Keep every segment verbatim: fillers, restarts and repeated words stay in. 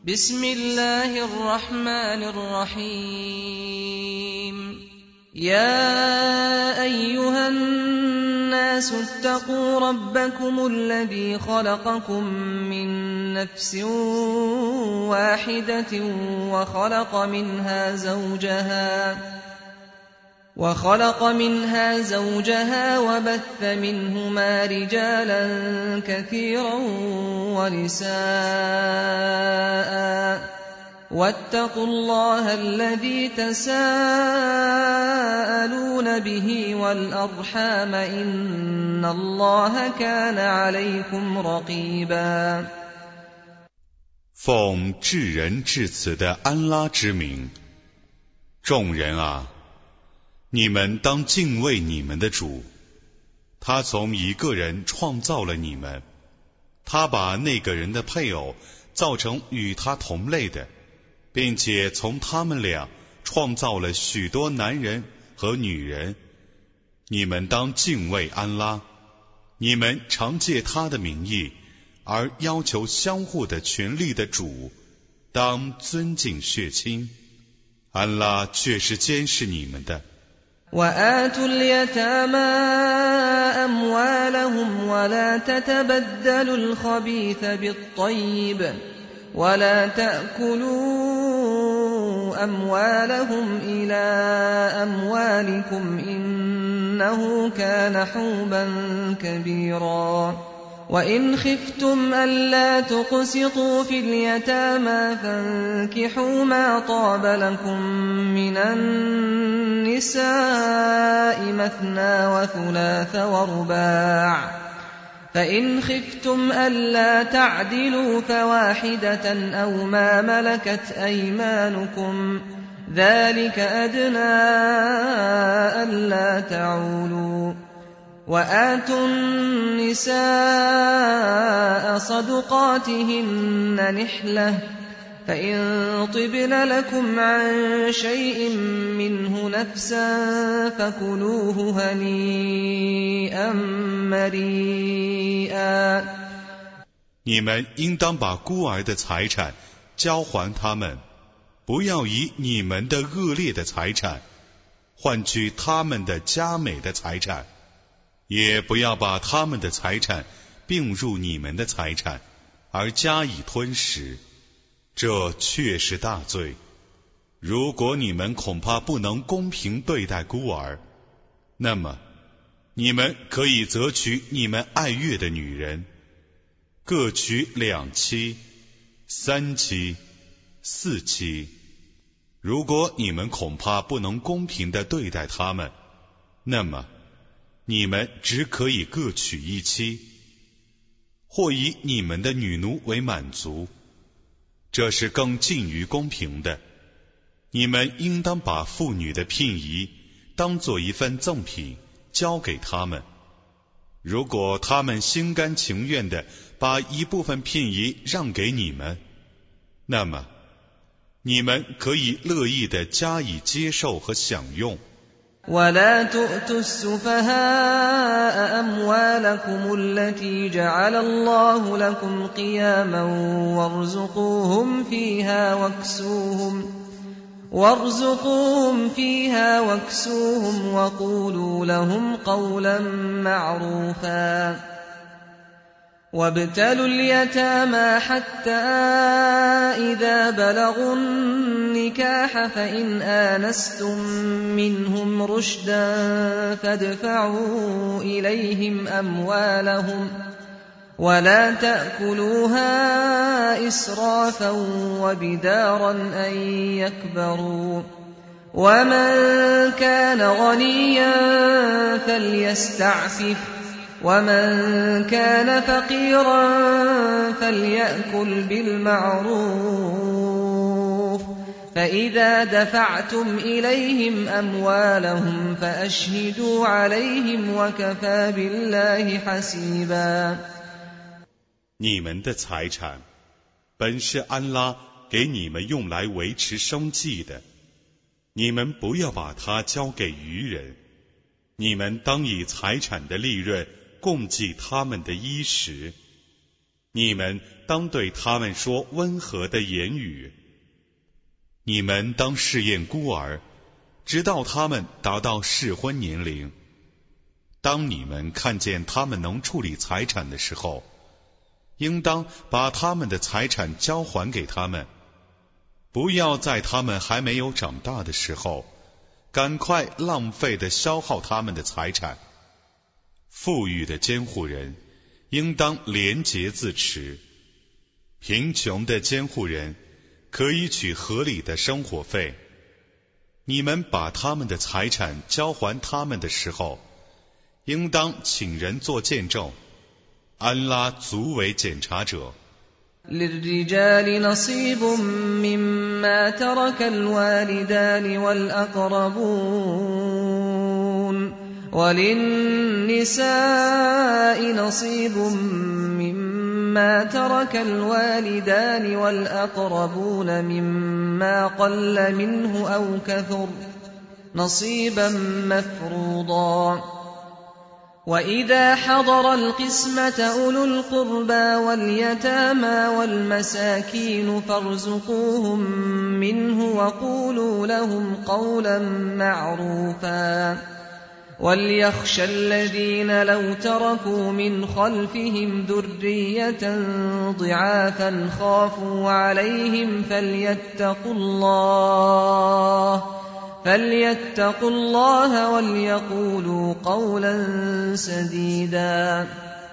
بسم الله الرحمن الرحيم يا أيها الناس اتقوا ربكم الذي خلقكم من نفس واحدة وخلق منها زوجها وخلق منها زوجها وبث منهما رجالا كثيرا ونساء واتقوا الله الذي تساءلون به والأرحام إن الله كان عليكم رقيبا 奉至仁至慈的安拉之名，众人啊，你们当敬畏你们的主，他从一个人创造了你们，他把那个人的配偶造成与他同类的，并且从他们俩创造了许多男人和女人。你们当敬畏安拉，你们常借他的名义而要求相互的权利的主，当尊敬血亲。安拉却是监视你们的。 وآتوا اليتامى أموالهم ولا تتبدلوا الخبيث بالطيب ولا تأكلوا أموالهم إلى أموالكم إنه كان حوبا كبيرا وإن خفتم ألا تقسطوا في اليتامى فانكحوا ما طاب لكم من النساء مثنى وثلاث ورباع فإن خفتم ألا تعدلوا فواحدة أو ما ملكت أيمانكم ذلك أدنى ألا تعولوا وآتوا النساء صدقاتهن نحلة فإن طبن لكم عن شيء منه نفسا فكلوه هنيئا مريئا 你们应当把孤儿的财产交还他们，不要以你们的恶劣的财产换取他们的佳美的财产，也不要把他们的财产并入你们的财产而加以吞食，这确是大罪。如果你们恐怕不能公平对待孤儿，那么你们可以择取你们爱悦的女人，各取两妻、三妻、四妻。如果你们恐怕不能公平地对待他们，那么你们只可以各取一妻，或以你们的女奴为满足，这是更近于公平的。你们应当把妇女的聘仪当作一份赠品交给他们，如果他们心甘情愿地把一部分聘仪让给你们，那么你们可以乐意地加以接受和享用。 ولا تؤتوا السفهاء أموالكم التي جعل الله لكم قياما وارزقوهم فيها واكسوهم وارزقوهم فيها واكسوهم وقولوا لهم قولا معروفا وابتلوا اليتامى حتى إذا بلغوا النكاح فإن آنستم منهم رشدا فادفعوا إليهم أموالهم ولا تأكلوها إسرافا وبدارا أن يكبروا ومن كان غنيا فليستعفف ومن كان فقيرا فليأكل بالمعروف فإذا دفعتم إليهم أموالهم فأشهدوا عليهم وكفى بالله حسيبا 你们的财产本是安拉给你们用来维持生计的，你们不要把它交给愚人，你们当以财产的利润供给他们的衣食， 你们当对他们说温和的言语。你们当试验孤儿，直到他们达到适婚年龄。当你们看见他们能处理财产的时候，应当把他们的财产交还给他们，不要在他们还没有长大的时候，赶快浪费地消耗他们的财产。富裕的监护人应当廉洁自持，贫穷的监护人可以取合理的生活费。你们把他们的财产交还他们的时候，应当请人做见证，安拉足为检察者。 للرجال نصيب مما ترك الوالدان والأقربون وللنساء نصيب مما ترك الوالدان والأقربون مما قل منه أو كثر نصيبا مفروضا وإذا حضر القسمة أولو القربى واليتامى والمساكين فارزقوهم منه وقولوا لهم قولا معروفا وليخشى الذين لو تركوا من خلفهم ذرية ضعافا خافوا عليهم فليتقوا الله فليتقوا الله وليقولوا قولا سديدا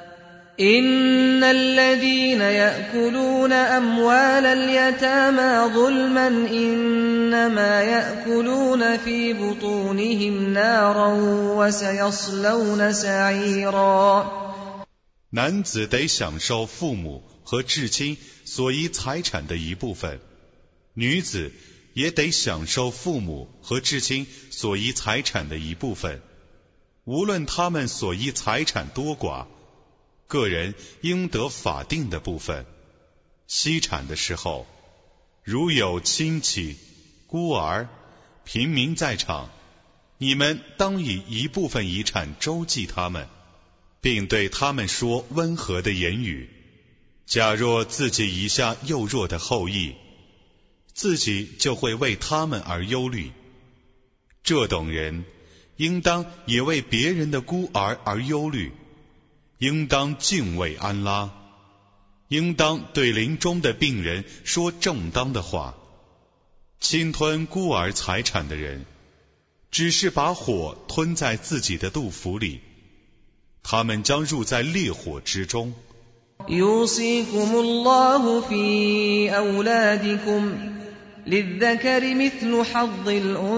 إن الذين يأكلون أموال اليتامى ظلما إنما يأكلون في بطونهم نارا وسيصلون سعيرا 男子得享受父母和至亲所遗财产的一部分，女子也得享受父母和至亲所遗财产的一部分，无论他们所遗财产多寡，个人应得法定的部分。析产的时候，如有亲戚、孤儿、平民在场，你们当以一部分遗产周济他们，并对他们说温和的言语。假若自己遗下幼弱的后裔，自己就会为他们而忧虑。这等人应当也为别人的孤儿而忧虑，应当敬畏安拉，应当对临终的病人说正当的话。侵吞孤儿财产的人，只是把火吞在自己的肚腹里，他们将入在烈火之中。 يوصيكم الله في أولادكم للذكر مثل حظ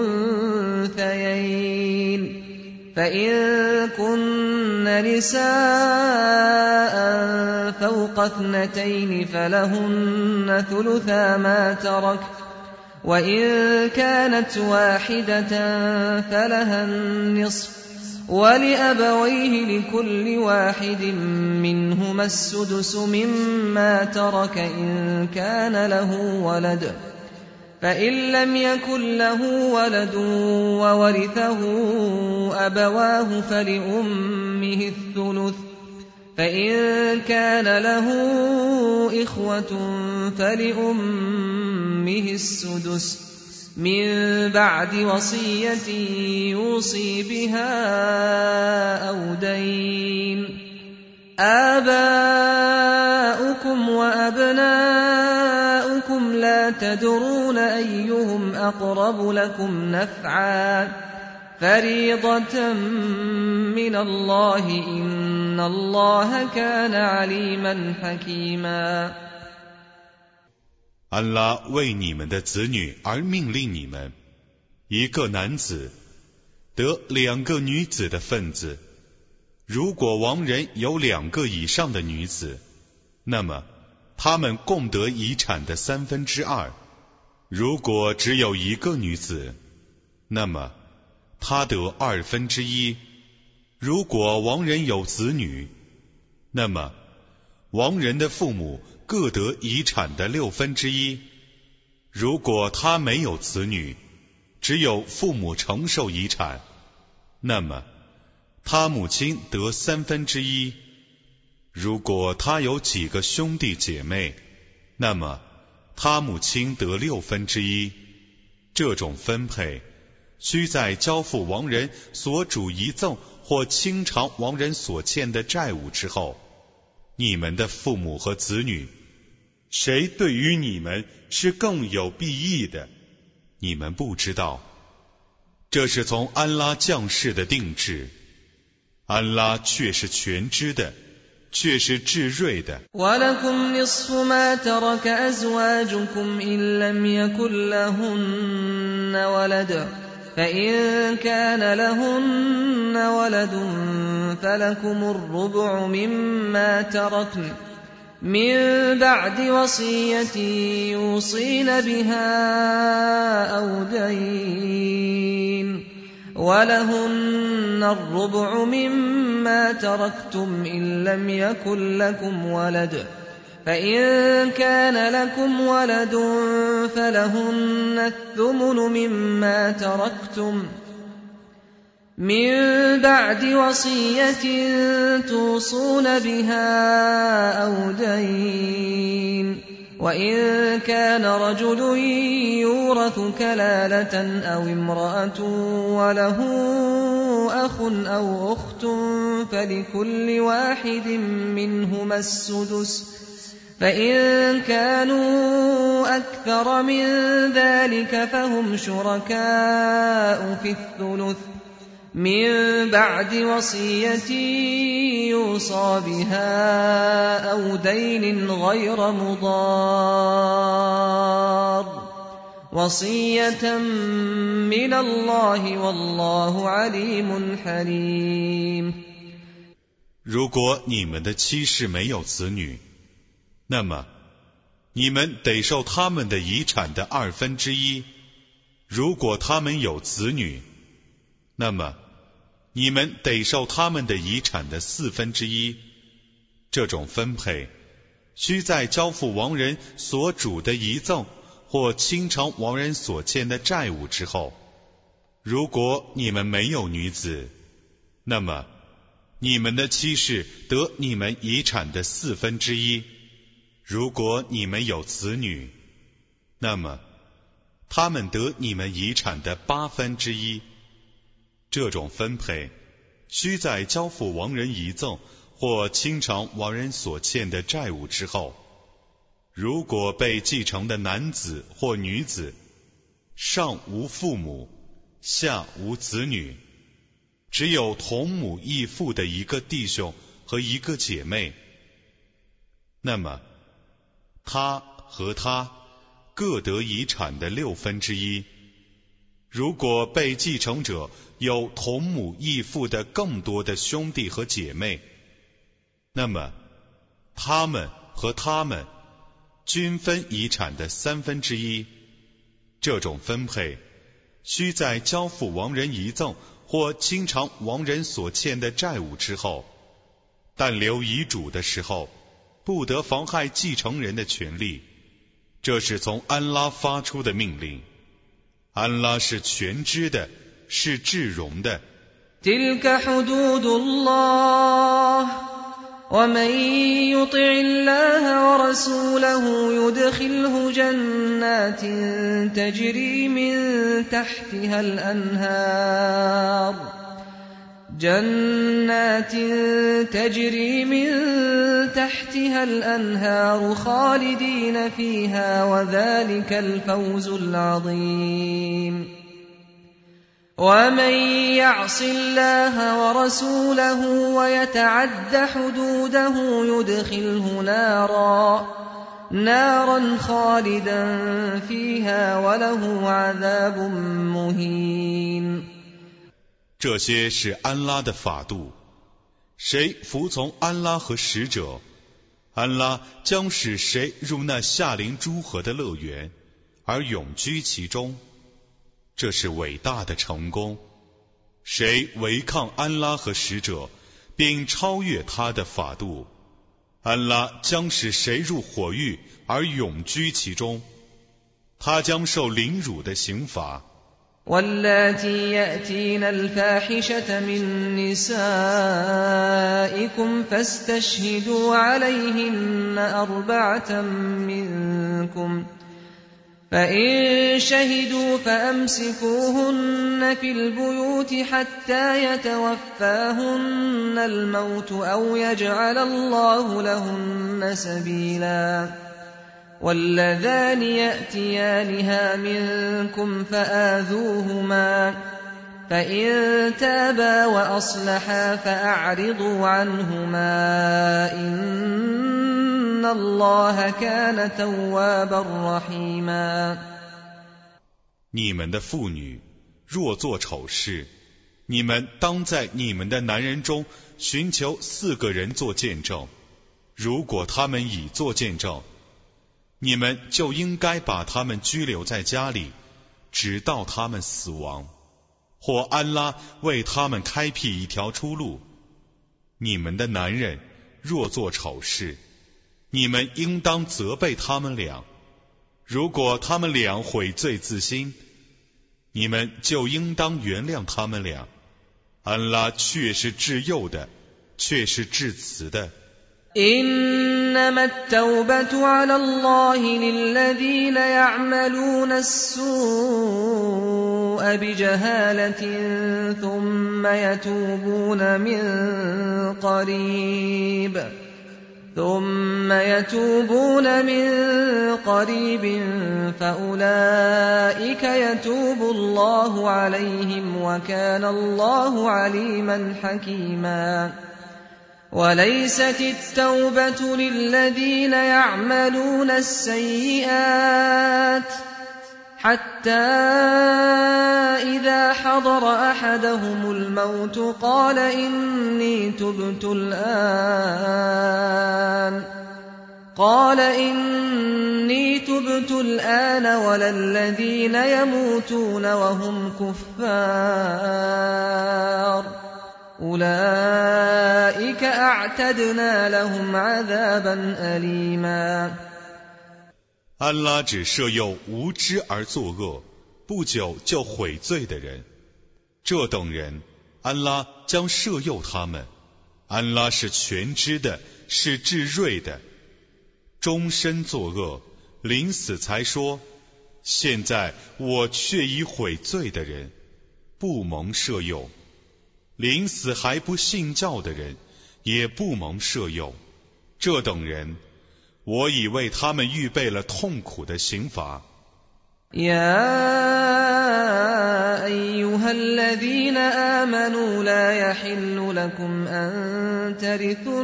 الأنثيين فإن كن نساء فوق اثنتين فلهن ثلثا ما ترك وإن كانت واحدة فلها النصف ولأبويه لكل واحد منهما السدس مما ترك إن كان له ولد فإن لم يكن له ولد وورثه أبواه فلأمه الثلث فإن كان له إخوة فلأمه السدس من بعد وصية يوصي بها أو دين آباؤكم وأبناؤكم لا تدرون أيهم أقرب لكم نفعا فريضة من الله إن الله كان عليما حكيما 安拉为你们的子女而命令你们，一个男子得两个女子的份子。如果亡人有两个以上的女子，那么他们共得遗产的三分之二。如果只有一个女子，那么她得二分之一。如果亡人有子女，那么亡人的父母各得遗产的六分之一。如果他没有子女，只有父母承受遗产，那么他母亲得三分之一。 如果他有几个兄弟姐妹，那么他母亲得六分之一。这种分配须在交付亡人所主遗赠或清偿亡人所欠的债务之后。你们的父母和子女，谁对于你们是更有裨益的，你们不知道。这是从安拉降世的定制，安拉却是全知的，却是至睿的。 وَلَكُمْ نِصْفُ مَا تَرَكَ أَزْوَاجُكُمْ إِن لَّمْ يَكُن لَّهُنَّ وَلَدٌ فَإِن كَانَ لَهُنَّ وَلَدٌ فَلَكُمُ الرُّبُعُ مِمَّا تَرَكْنَ مِن بَعْدِ وَصِيَّةٍ يُوصِينَ بِهَا أَوْ دَيْنٍ وَلَهُنَّ الرُّبُعُ مِمَّا تَرَكْتُمْ إِن لَّمْ يَكُن لَّكُمْ وَلَدٌ فَإِن كَانَ لَكُمْ وَلَدٌ فَلَهُنَّ الثُّمُنُ مِمَّا تَرَكْتُمْ مِن بَعْدِ وَصِيَّةٍ تُوصُونَ بِهَا أَوْ دَيْنٍ وَإِن كَانَ رَجُلٌ يُورَثُ كَلَالَةً أَوْ امْرَأَةٌ وَلَهُ أَخٌ أَوْ أُخْتٌ فَلِكُلِّ وَاحِدٍ مِّنْهُمَا السُّدُسُ فَإِن كَانُوا أَكْثَرَ مِن ذَلِكَ فَهُمْ شُرَكَاءُ فِي الثُّلُثِ مِن بَعْدِ وَصِيَّةٍ يُوصَىٰ بِهَا أَوْ دَيْنٍ غَيْرَ مُضَارٍّ وَصِيَّةً مِّنَ اللَّهِ وَاللَّهُ عَلِيمٌ حَلِيمٌ。 如果你们的妻室没有子女，那么你们得受他们的遗产的二分之一；如果他们有子女，那么你们得受他们的遗产的四分之一。这种分配须在交付亡人所主的遗赠或清偿亡人所欠的债务之后。如果你们没有女子，那么你们的妻室得你们遗产的四分之一；如果你们有子女，那么他们得你们遗产的八分之一。这种分配须在交付亡人遗赠或清偿亡人所欠的债务之后。如果被继承的男子或女子上无父母，下无子女，只有同母异父的一个弟兄和一个姐妹，那么他和他各得遗产的六分之一。如果被继承者有同母异父的更多的兄弟和姐妹，那么他们和他们均分遗产的三分之一。这种分配须在交付亡人遗赠或清偿亡人所欠的债务之后，但留遗嘱的时候不得妨害继承人的权利。这是从安拉发出的命令。安拉是全知的，是至荣的。 تِلْكَ حُدُودُ اللَّهِ وَمَن يُطِعِ اللَّهَ وَرَسُولَهُ يُدْخِلْهُ جَنَّاتٍ تَجْرِي مِن تَحْتِهَا الْأَنْهَارُ جَنَّاتٍ تَجْرِي مِن تَحْتِهَا الْأَنْهَارُ خَالِدِينَ فِيهَا وَذَلِكَ الْفَوْزُ الْعَظِيمُ وَمَن يَعْصِ اللَّهَ وَرَسُولَهُ وَيَتَعَدَّ حُدُودَهُ يُدْخِلْهُ نَارًا نَارًا خَالِدًا فِيهَا وَلَهُ عَذَابٌ مُهِينٌ。 这些是安拉的法度，谁服从安拉和使者，安拉将使谁入那夏临诸河的乐园，而永居其中。这是伟大的成功。谁违抗安拉和使者，并超越他的法度，安拉将使谁入火狱而永居其中，他将受凌辱的刑罚。 واللاتي يأتين الفاحشة من نسائكم فاستشهدوا عليهن أربعة منكم، فإن شهدوا فأمسكوهن في البيوت حتى يتوفاهن الموت أو يجعل الله لهن سبيلا. واللذان يأتيانها منكم فآذوهما، فإن تابا وأصلحا فأعرضوا عنهما، إن الله كان توابا رحيما. 你们的妇女若做丑事，你们当在你们的男人中寻求四个人做见证，如果他们已做见证，你们就应该把他们拘留在家里，直到他们死亡，或安拉为他们开辟一条出路。你们的男人若做丑事，你们应当责备他们俩，如果他们俩悔罪自新，你们就应当原谅他们俩。安拉却是至幼的，却是至慈的。 إنما التوبة على الله للذين يعملون السوء بجهالة ثم يتوبون من قريب ثم يتوبون من قريب فأولئك يتوب الله عليهم وكان الله عليما حكيما. وليست التوبة للذين يعملون السيئات حتى إذا حضر أحدهم الموت قال إني تبت الآن قال إني تبت الآن ولا الذين يموتون وهم كفار أولئك أعتدنا لهم عذابا أليما. 安拉只赦宥无知而作恶，不久就悔罪的人，这等人，安拉将赦宥他们。安拉是全知的，是至睿的。终身作恶，临死才说：现在我却已悔罪的人，不蒙赦宥。临死还不信教的人，也不蒙赦宥。这等人，我已为他们预备了痛苦的刑罚。 يا أيها الذين آمنوا لا يحل لكم أن ترثوا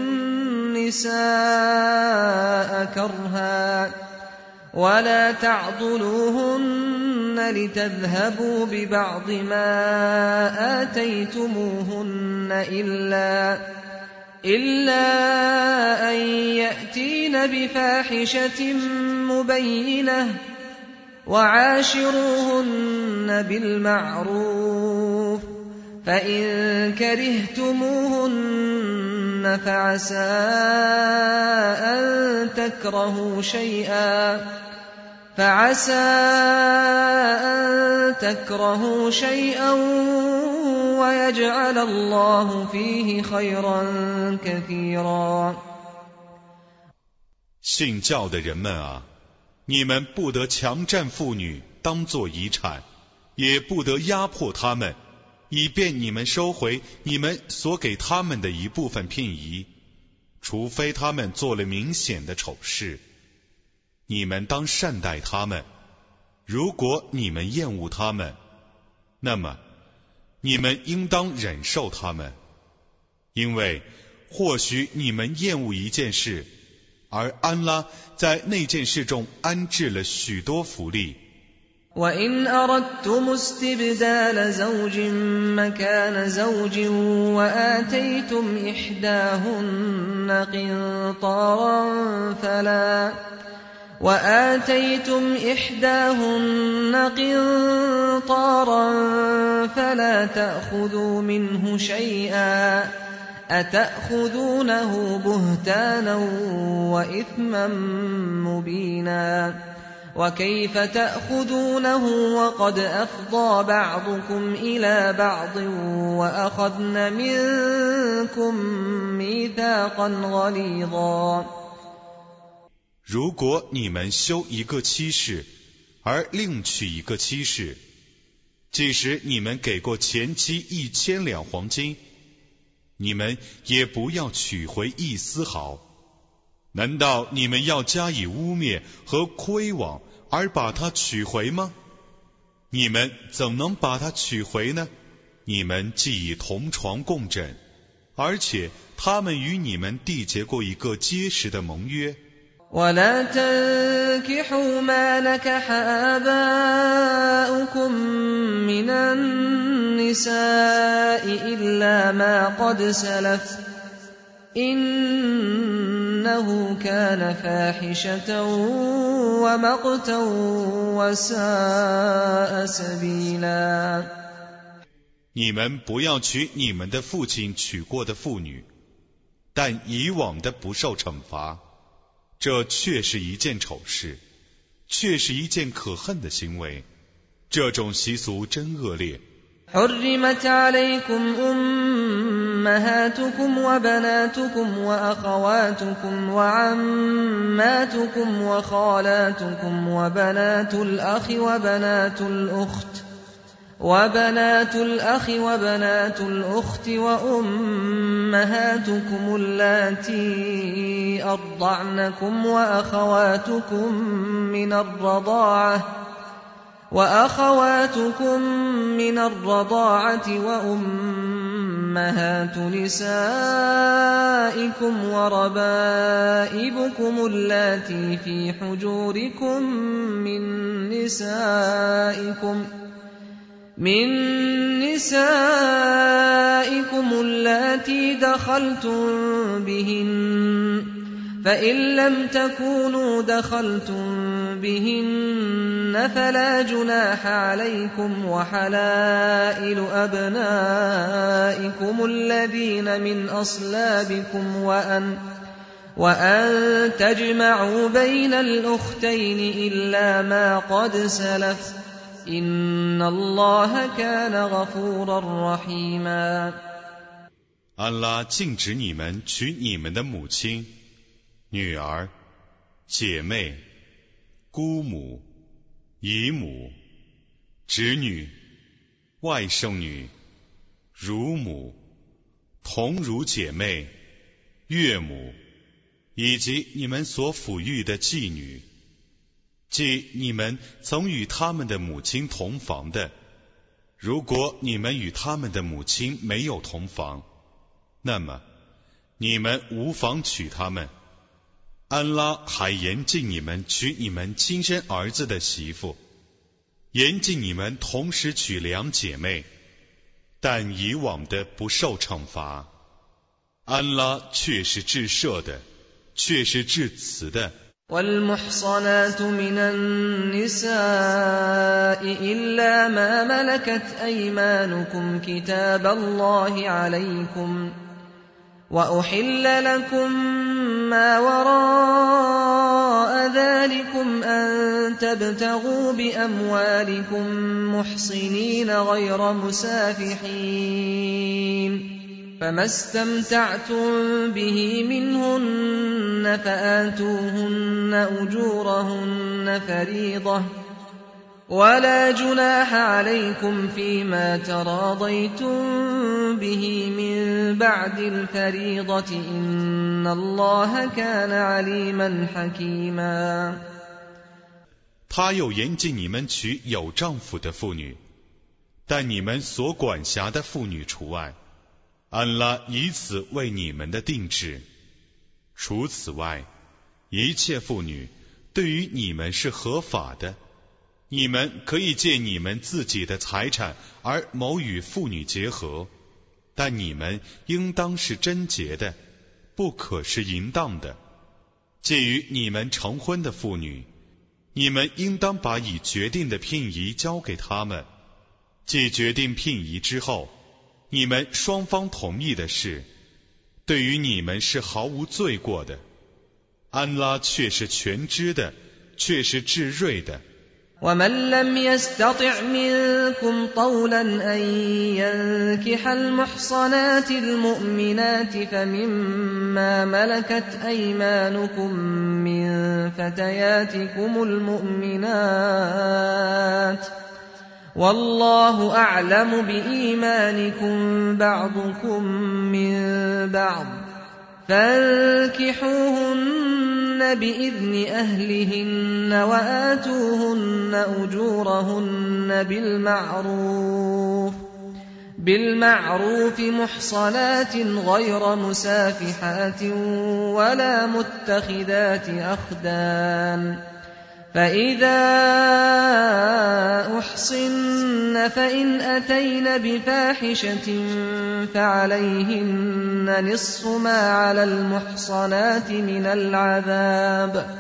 النساء كرها ولا تعضلوهن لتذهبوا ببعض ما آتيتموهن إلا إلا أن يأتين بفاحشة مبينة وعاشروهن بالمعروف فإن كرهتموهن فعسى أن تكرهوا شيئا فعسى أن تكرهوا شيئا ويجعل الله فيه خيرا كثيرا. 信教的人们啊，你们不得强占妇女当作遗产，也不得压迫他们，以便你们收回你们所给他们的一部分聘仪，除非他们做了明显的丑事。你们当善待他们，如果你们厌恶他们，那么你们应当忍受他们，因为或许你们厌恶一件事，而安拉在那件事中安置了许多福利。 وَإِنْ أَرَدْتُمُ اسْتِبْدَالَ زَوْجٍ مَكَانَ زَوْجٍ وَآتَيْتُمْ إِحْدَاهُنَّ قِنطَارًا فَلَا وَآتَيْتُمْ إِحْدَاهُنَّ قِنطَارًا فَلَا تَأْخُذُوا مِنْهُ شَيْئًا أَتَأْخُذُونَهُ بُهْتَانًا وَإِثْمًا مُبِينًا. وكيف تأخذونه وقد أفضى بعضكم إلى بعض وأخذن منكم ميثاقا غليظا 如果你们休一个妻室，而另娶一个妻室，即使你们给过前妻一千两黄金，你们也不要取回一丝毫。难道你们要加以污蔑和亏枉而把它取回吗？你们怎能把它取回呢？你们既已同床共枕，而且他们与你们缔结过一个结实的盟约。 ولا تنكحوا ما نكح آباؤكم من النساء إلا ما قد سلف إنه كان فاحشة ومقتا وساء سبيلا 你们不要娶你们的父亲娶过的妇女，但以往的不受惩罚。这确是一件丑事，确是一件可恨的行为。这种习俗真恶劣。 حرمت عليكم أمهاتكم وبناتكم وأخواتكم وعماتكم وخالاتكم وبنات الأخ وبنات الأخت وبنات الأخ وبنات الأخت وأمهاتكم اللاتي أرضعنكم وأخواتكم من الرضاعة وأخواتكم من الرضاعة وأمهات نسائكم وربائبكم اللاتي في حجوركم من نسائكم من نسائكم اللاتي دخلتم بهن فإن لم تكونوا دخلتم بهن فلا جناح عليكم وحلائل أبنائكم الذين من أصلابكم وأن وأن تجمعوا بين الأختين إلا ما قد سلف إن الله كان غفورا رحيما 安拉禁止你们娶你们的母亲、女儿、姐妹、姑母、姨母、侄女、外甥女、乳母、同乳姐妹、岳母，以及你们所抚育的妓女，即你们曾与他们的母亲同房的。如果你们与他们的母亲没有同房，那么你们无妨娶他们。安拉还严禁你们娶你们亲生儿子的媳妇，严禁你们同时娶两姐妹，但以往的不受惩罚。安拉却是至赦的，却是至慈的。 والمحصنات من النساء إلا ما ملكت أيمانكم كتاب الله عليكم وأحل لكم ما وراء ذلكم أن تبتغوا بأموالكم محصنين غير مسافحين فما استمتعتم به منهن فآتوهن أجورهن فريضة ولا جناح عليكم فيما تراضيتم به من بعد الفريضة إن الله كان عليما حكيما 他又严禁你们娶有丈夫的妇女，但你们所管辖的妇女除外。安拉以此为你们的定制。除此外，一切妇女对于你们是合法的，你们可以借你们自己的财产而谋与妇女结合，但你们应当是贞洁的，不可是淫荡的。介于你们成婚的妇女，你们应当把已决定的聘仪交给他们。既决定聘仪之后，你们双方同意的事，对于你们是毫无罪过的。安拉却是全知的， 却是至锐的。 ومن لم يستطع منكم طولا أن ينكح المحصنات المؤمنات فمما ملكت أيمانكم من فتياتكم المؤمنات والله أعلم بإيمانكم بعضكم من بعض فانكحوهن بإذن أهلهن وآتوهن أجورهن بالمعروف بالمعروف محصنات غير مسافحات ولا متخذات أخدان فإذا أحصن فإن أتين بفاحشة فعليهن نصف ما على المحصنات من العذاب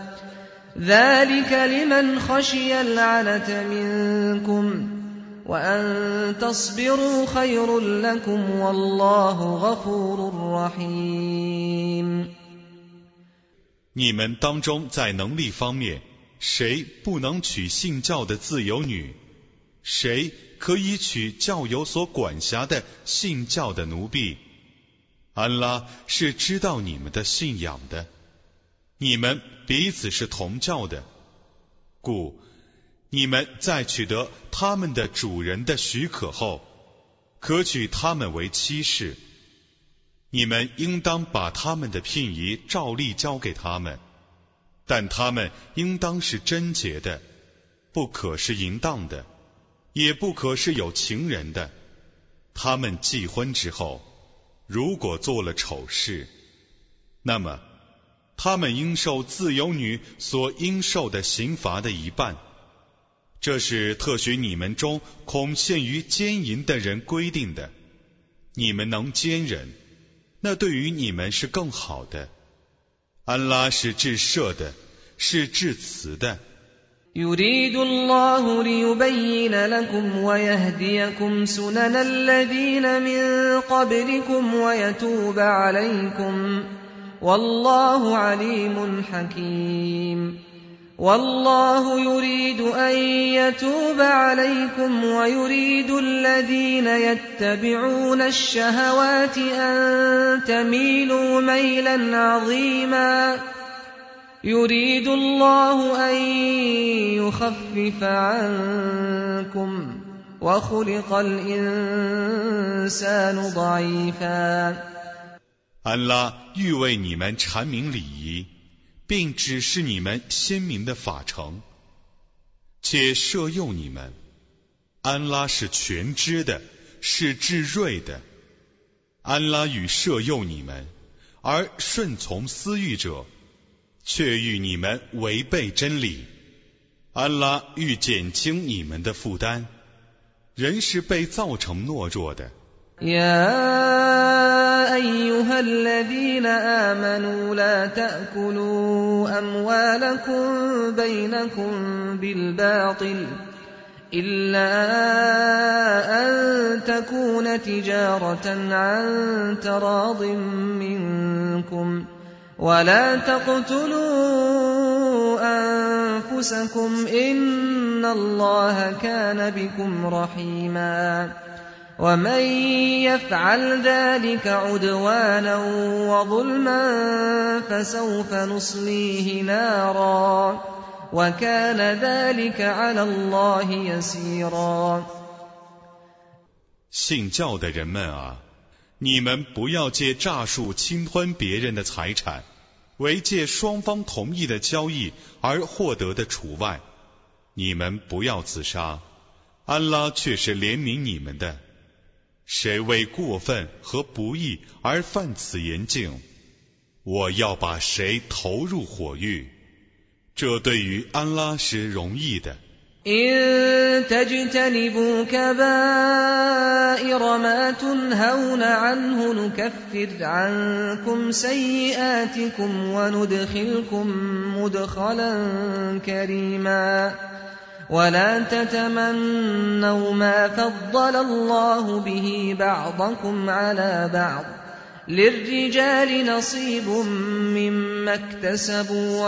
ذلك لمن خشي العنة منكم وأن تصبروا خير لكم والله غفور رحيم。 你们当中在能力方面，谁不能娶信教的自由女？谁可以娶教友所管辖的信教的奴婢？安拉是知道你们的信仰的，你们彼此是同教的，故你们在取得他们的主人的许可后，可取他们为妻室。你们应当把他们的聘仪照例交给他们，但他们应当是贞洁的，不可是淫荡的，也不可是有情人的。他们既婚之后，如果做了丑事，那么他们应受自由女所应受的刑罚的一半。这是特许你们中恐陷于奸淫的人规定的。你们能坚忍，那对于你们是更好的。安拉是至赦的，是至慈的。 يريد الله ليبين لكم ويهديكم سنن الذين من قبلكم ويتوب عليكم والله عليم حكيم والله يريد أن يتوب عليكم ويريد الذين يتبعون الشهوات أن تميلوا ميلا عظيما يريد الله أن يخفف عنكم وخلق الإنسان ضعيفا。 安拉欲为你们阐明礼仪，并指示你们鲜明的法程，且摄诱你们。安拉是全知的，是至睿的。安拉与摄诱你们，而顺从私欲者，却欲你们违背真理。安拉欲减轻你们的负担。人是被造成懦弱的。 يا أيها الذين آمنوا لا تأكلوا أموالكم بينكم بالباطل إلا أن تكون تجارة عن تراض منكم ولا تقتلوا أنفسكم إن الله كان بكم رحيما ومن يفعل ذلك عدوانا وظلما فسوف نصليه نارا وكان ذلك على الله يسيرا。 信教的人们啊，你们不要借诈术侵吞别人的财产，为借双方同意的交易而获得的除外。你们不要自杀，安拉却是怜悯你们的。谁为过分和不义而犯此言境，我要把谁投入火狱，这对于安拉是容易的。 إن تجتنبوا كبائر ما تنهون عنه نكفر عنكم سيئاتكم وندخلكم مدخلا كريما ولا تتمنوا ما فضل الله به بعضكم على بعض للرجال نصيب مما اكتسبوا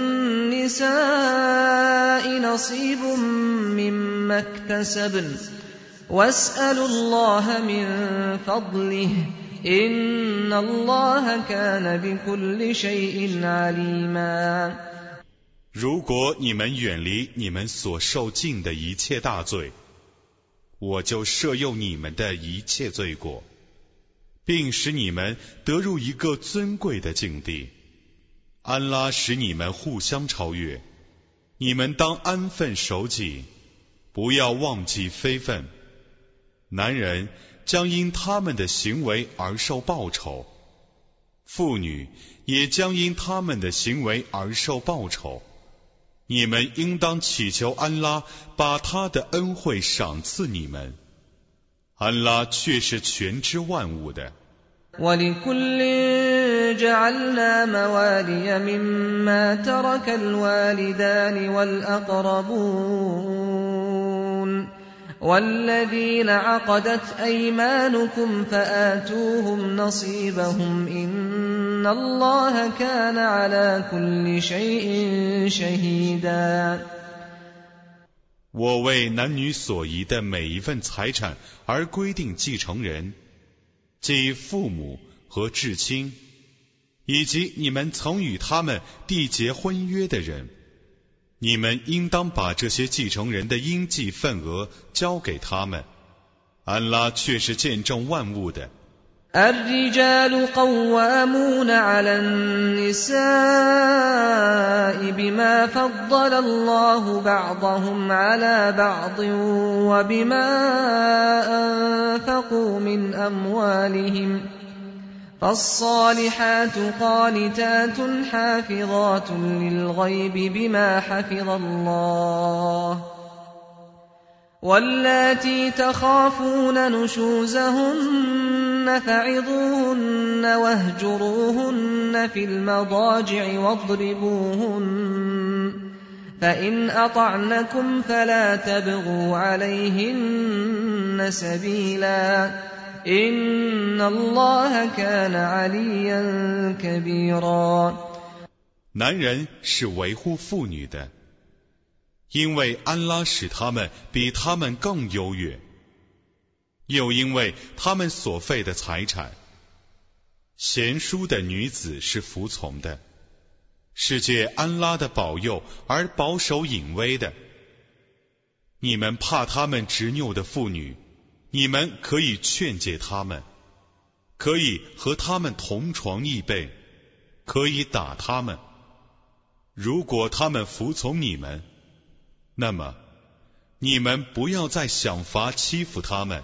وللنساء نصيب مما اكتسبن واسألوا الله من فضله إن الله كان بكل شيء عليما。 如果你们远离你们所受尽的一切大罪，我就赦宥你们的一切罪过，并使你们得入一个尊贵的境地。安拉使你们互相超越，你们当安分守己，不要忘记非分。男人将因他们的行为而受报酬，妇女也将因他们的行为而受报酬。你们应当祈求安拉把他的恩惠赏赐你们，安拉却是全知万物的。 وَلِكُلٍّ جَعَلْنَا مَوَالِيَ مِمَّا تَرَكَ الْوَالِدَانِ وَالْأَقْرَبُونَ وَالَّذِينَ عَقَدَتْ أَيْمَانُكُمْ فَآتُوهُمْ نَصِيبَهُمْ إِنَّ اللَّهَ كَانَ عَلَى كُلِّ شَيْءٍ شَهِيدًا。 我为男女所遗的每一份财产而规定继承人，即父母和至亲，以及你们曾与他们缔结婚约的人。你们应当把这些继承人的应计份额交给他们，安拉却是见证万物的。 الرجال قوامون على النساء بما فضل الله بعضهم على بعض وبما أنفقوا من أموالهم فالصالحات قانتات حافظات للغيب بما حفظ الله واللاتي تخافون نشوزهن فعظوهن واهجروهن في المضاجع واضربوهن فإن أطعنكم فلا تبغوا عليهن سبيلا إن الله كان عليا كبيرا。 男人是维护妇女的，因为安拉使他们比他们更优越，又因为他们所费的财产。贤淑的女子是服从的，是借安拉的保佑而保守隐微的。你们怕他们执拗的妇女，你们可以劝诫他们，可以和他们同床异被，可以打他们。如果他们服从你们，那么你们不要再想法欺负他们。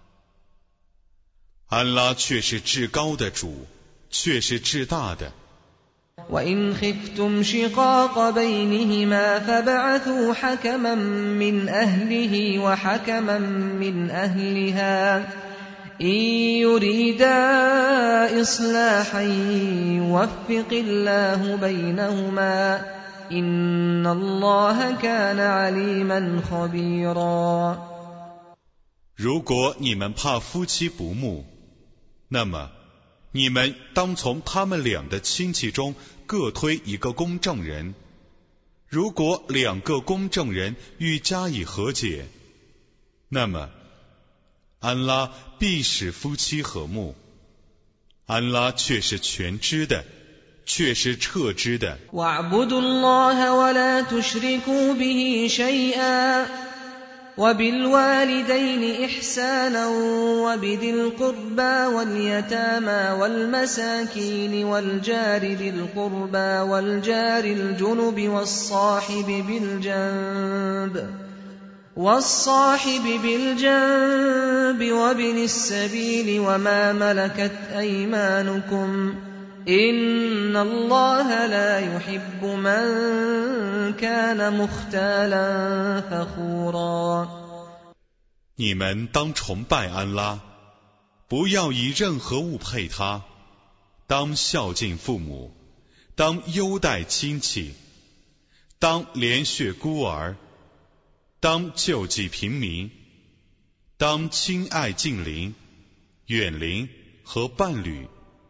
安拉却是至高的主，却是至大的。 وَإِنْ خِفْتُمْ شِقَاقَ بَيْنِهِمَا فَابْعَثُوا حَكَمًا مِّنْ أَهْلِهِ وَحَكَمًا مِّنْ أَهْلِهَا إِنْ يُرِيدَا إِصْلَاحًا يُوَفِّقِ اللَّهُ بَيْنَهُمَا إِنَّ اللَّهَ كَانَ عَلِيمًا خَبِيرًا。 如果你们怕夫妻不睦，那么你们当从他们俩的亲戚中各推一个公证人。如果两个公证人欲加以和解，那么安拉必使夫妻和睦。安拉却是全知的，却是彻知的。 وَاعْبُدُوا اللَّهَ وَلَا تُشْرِكُوا بِهِ شَيْئًا وَبِالْوَالِدَيْنِ إِحْسَانًا وَبِذِي الْقُرْبَى وَالْيَتَامَى وَالْمَسَاكِينِ وَالْجَارِ ذِي الْقُرْبَى وَالْجَارِ الْجُنُبِ وَالصَّاحِبِ بِالْجَنبِ وَالصَّاحِبِ بِالْجَنبِ وَابْنِ السَّبِيلِ وَمَا مَلَكَتْ أَيْمَانُكُمْ إِنَّ اللَّهَ لَا يُحِبُّ مَنْ كَانَ مُخْتَالًا فَخُورًا。 你们当崇拜安拉，不要以任何物配他，当孝敬父母，当优待亲戚，当怜恤孤儿，当救济贫民，当亲爱近邻、远邻和伴侣，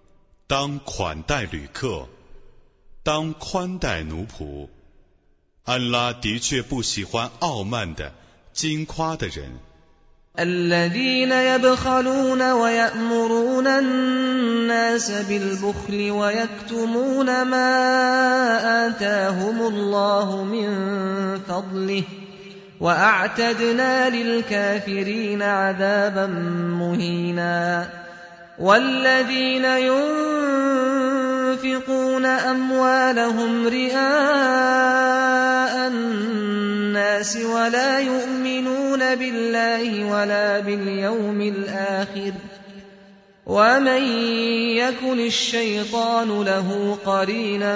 当款待旅客，当宽待奴仆。安拉的确不喜欢傲慢的、矜夸的人。 الذين يبخلون ويأمرون الناس بالبخل ويكتمون ما آتاهم الله من فضله وأعتدنا للكافرين عذابا مهينا والذين ينفقون أموالهم رئاء الناس ولا يؤمنون بالله ولا باليوم الآخر ومن يكن الشيطان له قرينا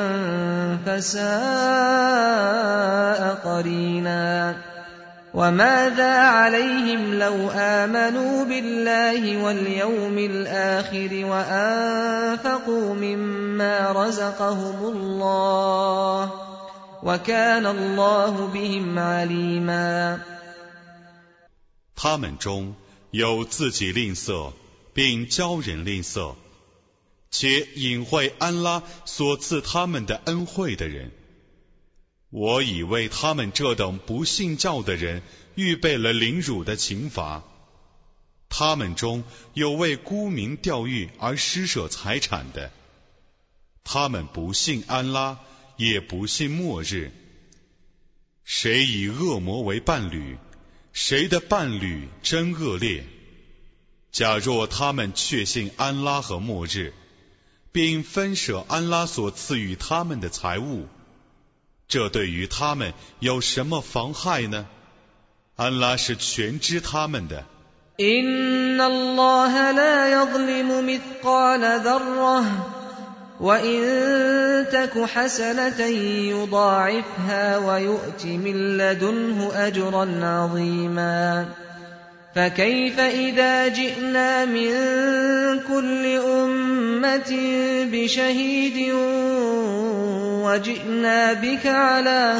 فساء قرينا وماذا عليهم لو آمنوا بالله واليوم الآخر وأنفقوا مما رزقهم الله وكان الله بهم عليما。 他们中有自己吝啬并教人吝啬，且隐晦安拉所赐他们的恩惠的人。我已为他们这等不信教的人预备了凌辱的刑罚。他们中有为沽名钓誉而施舍财产的，他们不信安拉，也不信末日。谁以恶魔为伴侣，谁的伴侣真恶劣。假若他们确信安拉和末日，并分舍安拉所赐予他们的财物，这对于他们有什么妨害呢？安拉是全知他们的。 إن الله لا يظلم مثقال ذرة وإن تك حسنة يضاعفها ويؤت من لدنه أجرا عظيما فكيف إذا جئنا من كل أمة بشهيد وجئنا بك على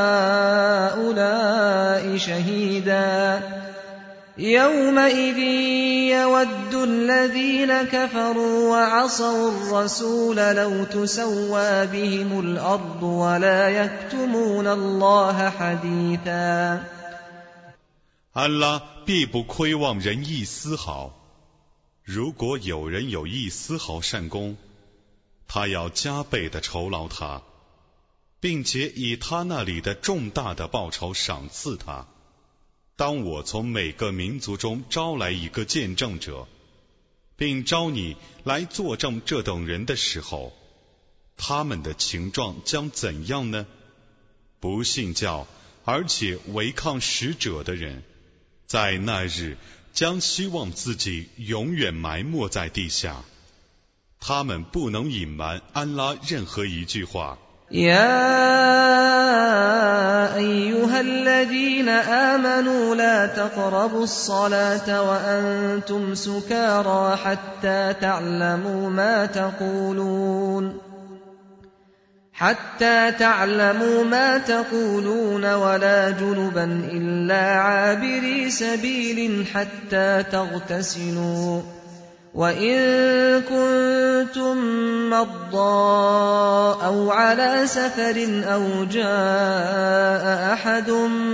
هؤلاء شهيدا يومئذ يود الذين كفروا وعصوا الرسول لو تسوى بهم الأرض ولا يكتمون الله حديثا。 安拉必不亏望人一丝毫，如果有人有一丝毫善功，他要加倍的酬劳他，并且以他那里的重大的报酬赏赐他。当我从每个民族中招来一个见证者，并招你来作证这等人的时候，他们的情状将怎样呢？不信教而且违抗使者的人，在那日将希望自己永远埋没在地下，他们不能隐瞒安拉任何一句话。 يا أيها الذين آمنوا لا تقربوا الصلاة وأنتم سكارى حتى تعلموا ما تقولون حتى تعلموا ما تقولون ولا جنبا إلا عابري سبيل حتى تغتسلوا وإن كنتم مرضى أو على سفر أو جاء أحد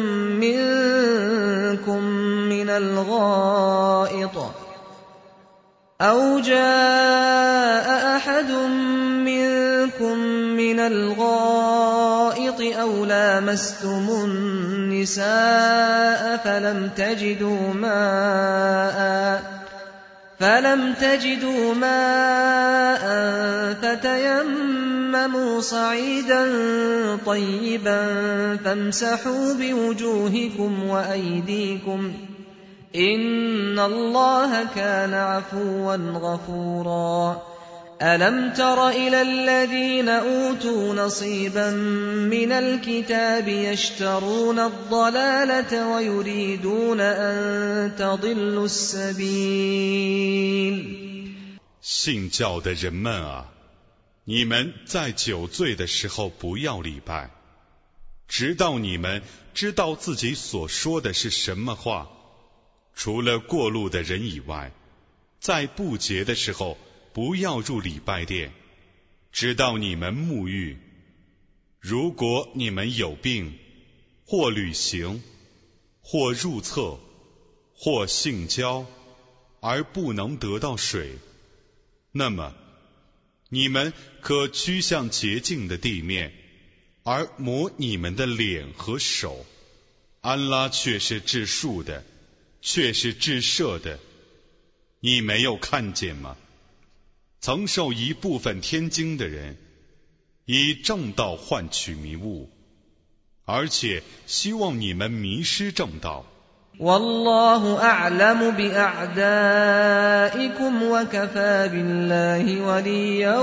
منكم من الغائط أو جاء أحد منكم من الغائط أو لامستم النساء فلم تجدوا ماء فلم تجدوا ماء فتيمموا صعيدا طيبا فامسحوا بوجوهكم وأيديكم إن الله كان عفوا غفورا ألم تر إلى الذين أوتوا نصيبا من الكتاب يشترون الضلالة ويريدون أن تضلوا السبيل。 信教的人们啊，你们在酒醉的时候不要礼拜，直到你们知道自己所说的是什么话，除了过路的人以外，在不洁的时候不要入礼拜殿，直到你们沐浴。如果你们有病，或旅行，或入厕，或性交，而不能得到水，那么你们可趋向洁净的地面，而抹你们的脸和手。安拉却是至恕的，却是至赦的。你没有看见吗？曾受一部分天经的人，以正道换取迷雾，而且希望你们迷失正道。 والله أعلم بأعدائكم وكفى بالله وليا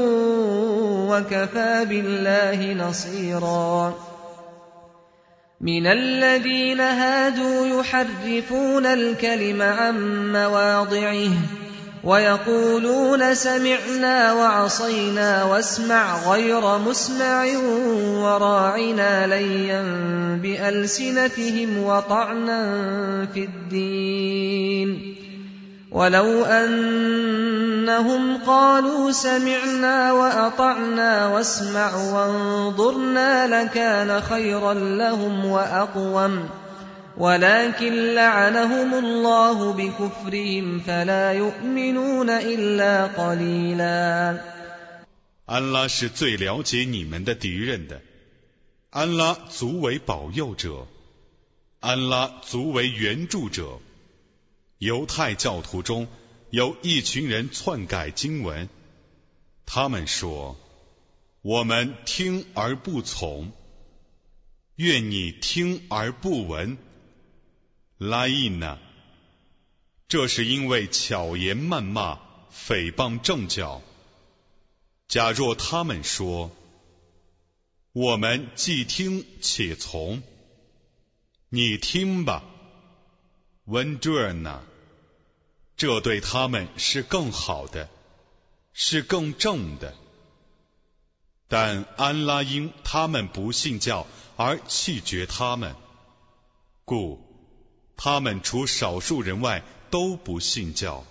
وكفى بالله نصيرا من الذين هادوا يحرفون الكلم عن مواضعه ويقولون سمعنا وعصينا واسمع غير مسمع وراعنا ليا بألسنتهم وطعنا في الدين ولو أنهم قالوا سمعنا وأطعنا واسمع وانظرنا لكان خيرا لهم وأقوم ولكن لعنهم الله بكفرهم فلا يؤمنون إلا قليلا 安拉是最了解你们的敌人的，安拉足为保佑者，安拉足为援助者。犹太教徒中有一群人篡改经文，他们说：我们听而不从，愿你听而不闻。拉印呐，这是因为巧言谩骂、诽谤正教。假若他们说：我们既听且从，你听吧，温顿呐，这对他们是更好的，是更正的。但安拉因他们不信教而弃绝他们，故他们除少数人外都不信教。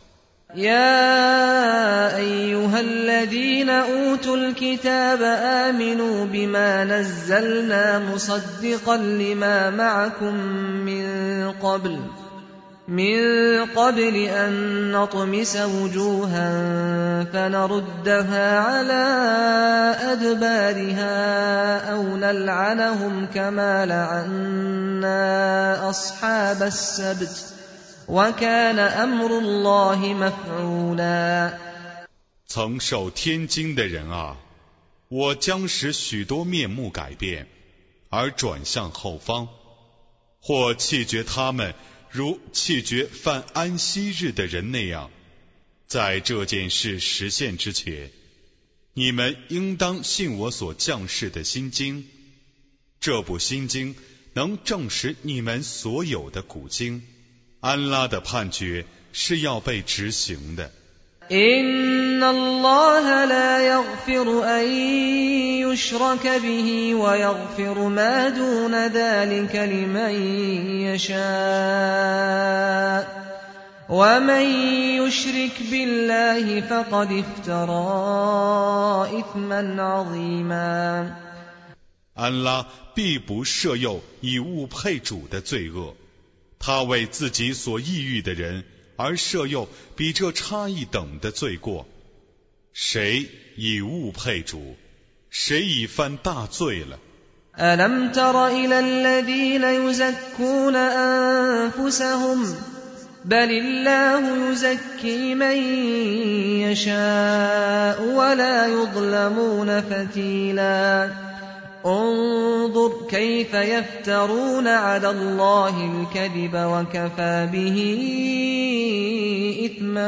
يا أيها الذين أوتوا الكتاب آمنوا بما نزلنا مصدقا لما معكم من قبل من قبل أن نطمس وجوها فنردها على أدبارها أو نلعنهم كما لعنا أصحاب السبت وكان أمر الله مفعولا 曾受天经的人啊，我将使许多面目改变，而转向后方，或弃绝他们如弃绝犯安息日的人那样。在这件事实现之前，你们应当信我所降世的心经，这部心经能证实你们所有的古经。安拉的判决是要被执行的。 إن الله لا يغفر أن يشرك به ويغفر ما دون ذلك لمن يشاء ومن يشرك بالله فقد افترى إثما عظيما 安拉必不赦宥以物配主的罪恶，他为自己所抑郁的人而赦宥比这差一等的罪过。谁以物配主，谁已犯大罪了。 ألم تر إلى الذين يزكون أنفسهم بل الله يزكي من يشاء ولا يظلمون فتيلا انظر كيف يفترون على الله الكذب وكفى به إثما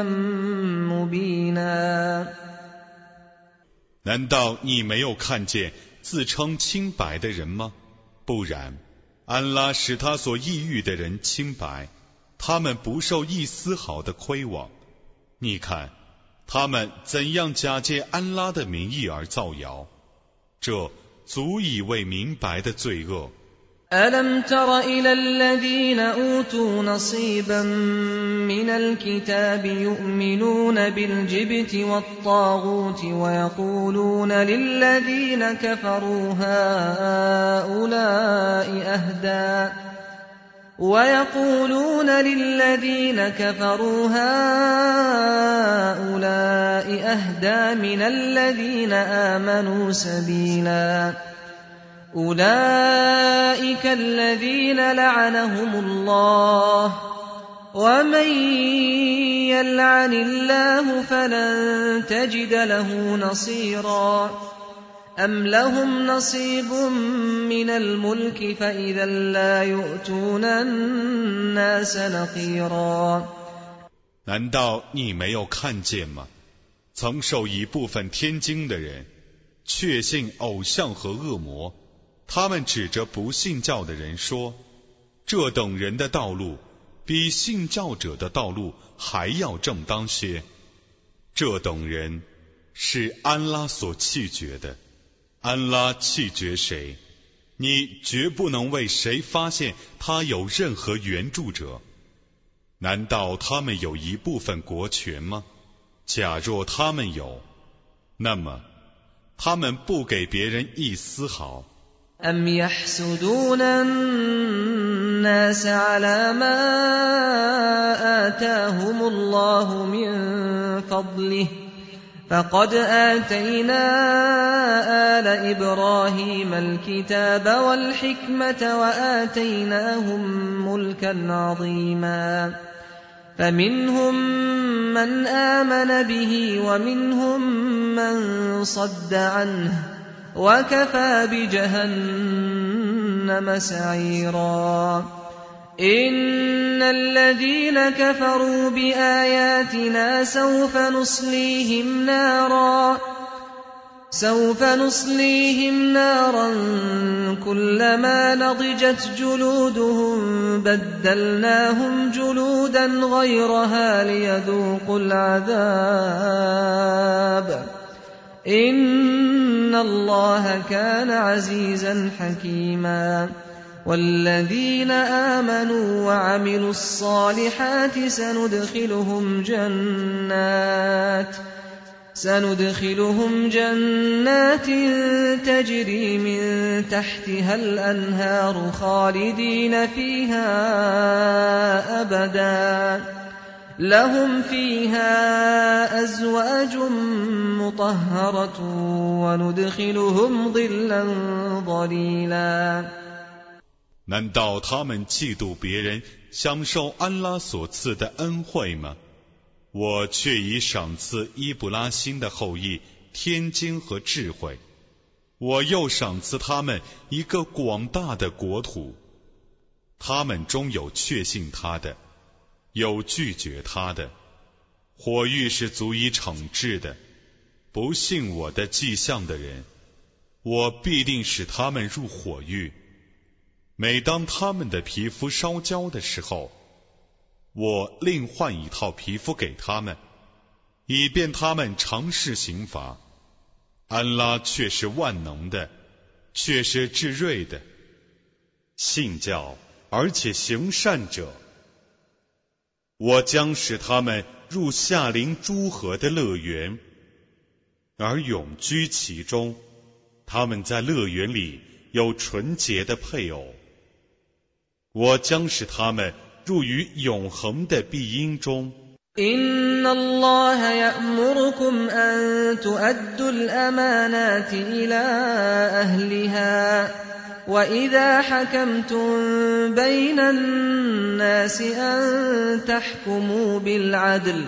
مبينا 难道你没有看见自称清白的人吗？不然，安拉使他所抑郁的人清白，他们不受一丝毫的亏枉。你看，他们怎样假借安拉的名义而造谣，这足以为明白的罪恶。 ألم تر إلى الذين أوتوا نصيبا من الكتاب يؤمنون بالجبت والطاغوت ويقولون للذين كفروا هؤلاء أهدى ويقولون للذين كفروا هؤلاء أهدى من الذين آمنوا سبيلا أولئك الذين لعنهم الله ومن يلعن الله فلن تجد له نصيرا أم لهم نصيب من الملك فإذا لا يؤتون الناس نقيرا 难道你没有看见吗？曾受一部分天经的人确信偶像和恶魔，他们指着不信教的人说，这等人的道路比信教者的道路还要正当些。这等人是安拉所弃绝的，安拉弃绝谁，你绝不能为谁发现他有任何援助者。难道他们有一部分国权吗？假若他们有，那么他们不给别人一丝毫。 أم يحسدون الناس على ما آتاهم الله من فضله فقد آتينا آل إبراهيم الكتاب والحكمة وآتيناهم ملكا عظيما فمنهم من آمن به ومنهم من صد عنه وكفى بجهنم سعيرا إن الذين كفروا بآياتنا سوف نصليهم نارا سوف نصليهم نارا كلما نضجت جلودهم بدلناهم جلودا غيرها ليذوقوا العذاب إن الله كان عزيزا حكيما والذين آمنوا وعملوا الصالحات سندخلهم جنات سندخلهم جنات تجري من تحتها الأنهار خالدين فيها أبدا لهم فيها أزواج مطهرة وندخلهم ظلا ظليلا 难道他们嫉妒别人享受安拉所赐的恩惠吗？我却已赏赐伊布拉欣的后裔天经和智慧，我又赏赐他们一个广大的国土，他们中有确信他的，有拒绝他的，火狱是足以惩治的。不信我的迹象的人，我必定使他们入火狱。每当他们的皮肤烧焦的时候，我另换一套皮肤给他们，以便他们尝试刑罚。安拉却是万能的，却是至睿的。信教而且行善者，我将使他们入夏临诸河的乐园，而永居其中。他们在乐园里有纯洁的配偶。我将使他们入于永恒的庇荫中。 إن الله يأمركم أن تؤدوا الأمانات إلى أهلها وإذا حكمتم بين الناس أن تحكموا بالعدل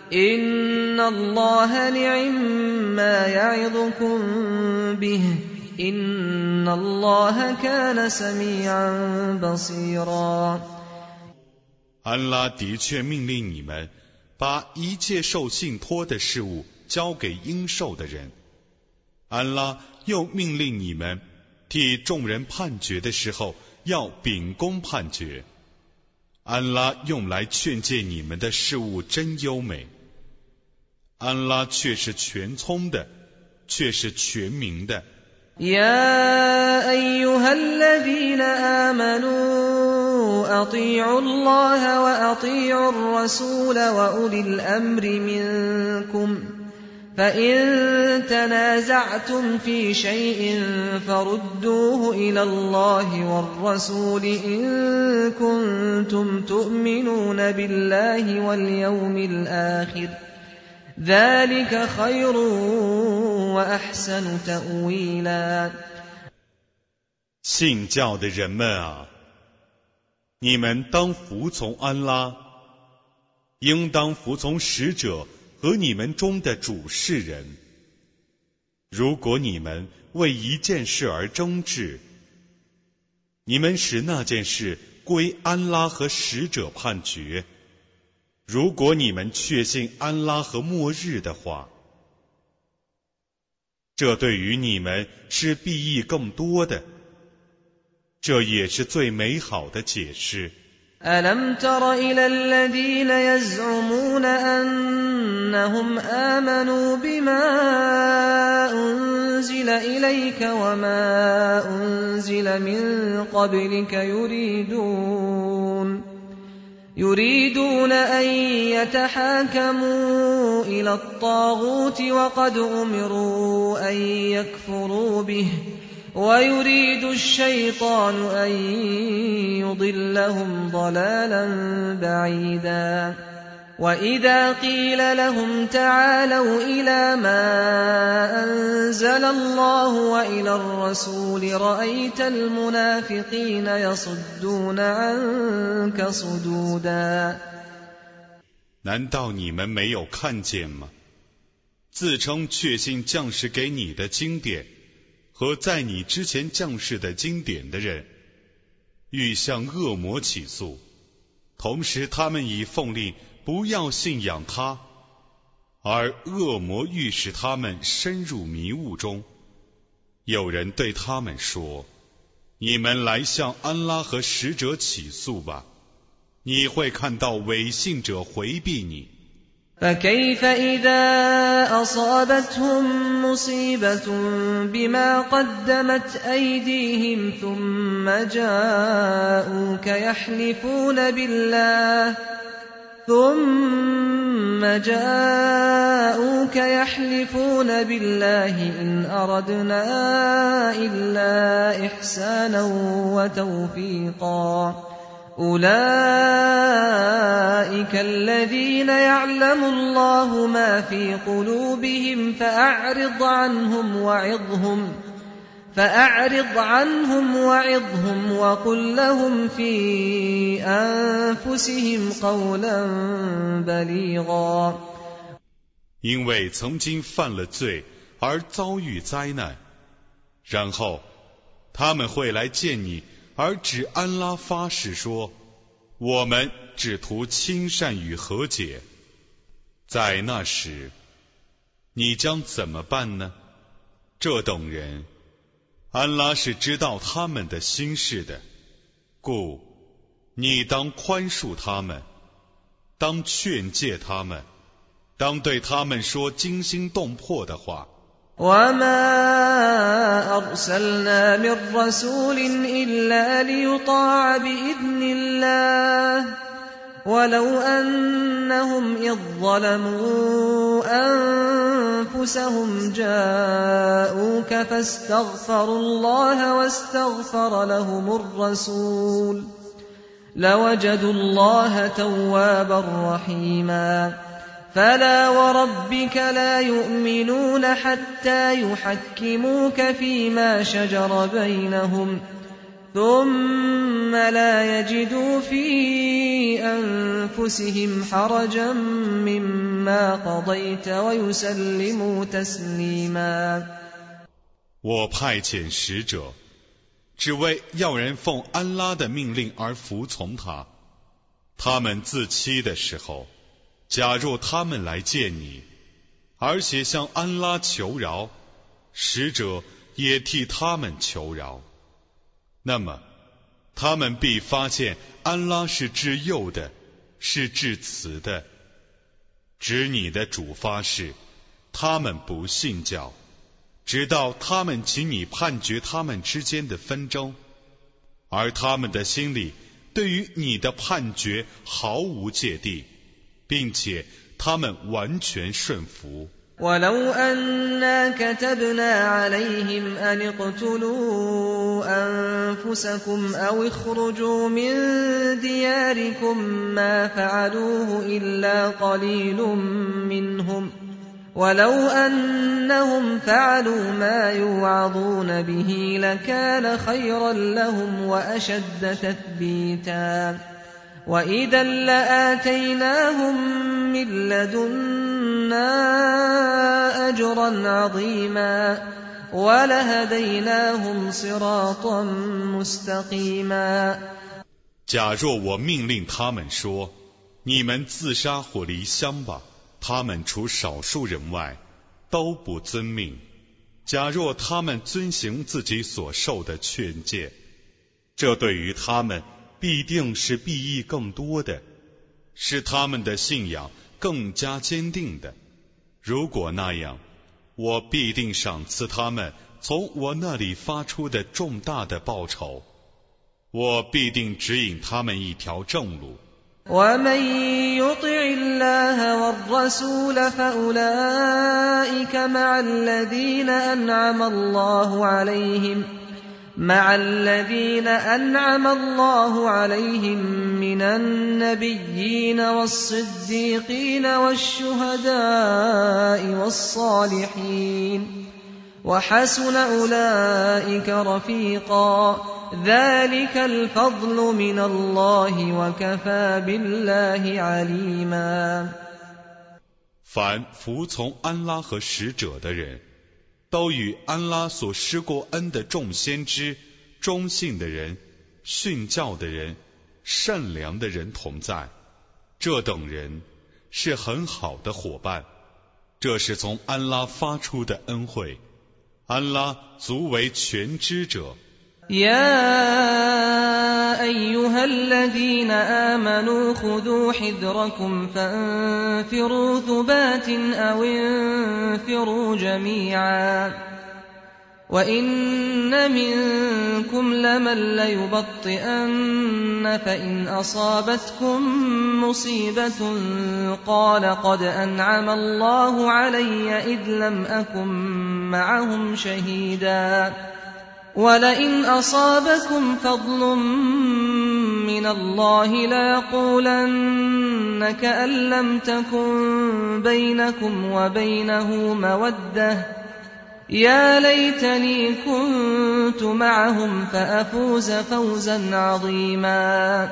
إن الله نعما يعظكم به إن الله كان سميعا بصيرا 安拉的确命令你们把一切受信托的事物交给应受的人。安拉又命令你们替众人判决的时候要秉公判决。安拉用来劝诫你们的事物真优美。安拉却是全聪的，却是全明的。 يا أيها الذين آمنوا أطيعوا الله وأطيعوا الرسول وأولي الأمر منكم فإن تنازعتم في شيء فردوه إلى الله والرسول إن كنتم تؤمنون بالله واليوم الآخر ذلك خير وأحسن تأويلا 信教的人们啊，你们当服从安拉，应当服从使者和你们中的主事人。如果你们为一件事而争执，你们使那件事归安拉和使者判决。如果你们确信安拉和末日的话，这对于你们是裨益更多的，这也是最美好的解释。 ألم تر إلى الذين يزعمون أنهم آمنوا بما أنزل إليك وما أنزل من قبلك يريدون يريدون أن يتحاكموا إلى الطاغوت وقد أمروا أن يكفروا به ويريد الشيطان أن يضلهم ضلالا بعيدا وإذا قيل لهم تعالوا إلى ما أنزل الله وإلى الرسول رأيت المنافقين يصدون عنك صدودا 难道你们没有看见吗？自称确信降世给你的经典和在你之前降世的经典的人，欲向恶魔起诉，同时他们已奉令不要信仰他，而恶魔欲使他们深入迷雾中。有人对他们说：你们来向安拉和使者起诉吧，你会看到违信者回避你。 فكيف إذا أصابتهم مصيبة بما قدمت أيديهم ثم جاءوك يحلفون بالله ثم جاءوك يحلفون بالله إن أردنا إلا إحسانا وتوفيقا أولئك الذين يعلم الله ما في قلوبهم فأعرض عنهم وعظهم فأعرض عنهم وعظهم وقل لهم في أنفسهم قولا بليغا 因为曾经犯了罪而遭遇灾难，然后他们会来见你，而指安拉发誓说：我们只图亲善与和解。在那时，你将怎么办呢？这等人，安拉是知道他们的心事的，故你当宽恕他们，当劝诫他们，当对他们说惊心动魄的话。 وما أرسلنا من رسول إلا ليطاع بإذن الله ولو أنهم إذ ظلموا أنفسهم جاءوك فاستغفروا الله واستغفر لهم الرسول لوجدوا الله توابا رحيما فلا وربك لا يؤمنون حتى يحكموك فيما شجر بينهم ثم لا يجدوا في أنفسهم حرجا مما قضيت ويسلموا تسليما 我派遣使者，只为要人奉安拉的命令而服从他。他们自欺的时候，假若他们来见你，而且向安拉求饶，使者也替他们求饶，那么他们必发现安拉是至幼的，是至慈的。指你的主发誓，他们不信教， 直到他们请你判决他们之间的纷争，而他们的心里对于你的判决毫无芥蒂，并且他们完全顺服。 ولو أنا كتبنا عليهم أن اقتلوا أنفسكم أو اخرجوا من دياركم ما فعلوه إلا قليل منهم ولو أنهم فعلوا ما يوعظون به لكان خيرا لهم وأشد تثبيتا وإذا لآتيناهم من لدنا أجرا عظيما ولهديناهم صراطا مستقيما。 假若我命令他们说，你们自杀或离乡吧，他们除少数人外都不遵命。假若他们遵行自己所受的劝诫，这对于他们必定是裨益更多的，是他们的信仰更加坚定的。如果那样，我必定赏赐他们从我那里发出的重大的报酬，我必定指引他们一条正路。 ومن يطع الله والرسول فأولئك مع الذين أنعم الله عليهم مع الذين أنعم الله عليهم من النبيين والصديقين والشهداء والصالحين وحسن أولئك رفيقا ذلك الفضل من الله وكفى بالله عليما。 凡服从安拉和使者的人，都与安拉所施过恩的众先知、忠信的人、训教的人、善良的人同在。这等人是很好的伙伴，这是从安拉发出的恩惠。安拉足为全知者。 يا أيها الذين آمنوا خذوا حذركم فانفروا ثبات أو انفروا جميعا وإن منكم لمن ليبطئن فإن أصابتكم مصيبة قال قد أنعم الله علي إذ لم أكن معهم شهيدا ولئن أصابكم فضل من الله ليقولن كأن لم تكن بينكم وبينه مودة يا ليتني كنت معهم فأفوز فوزا عظيما。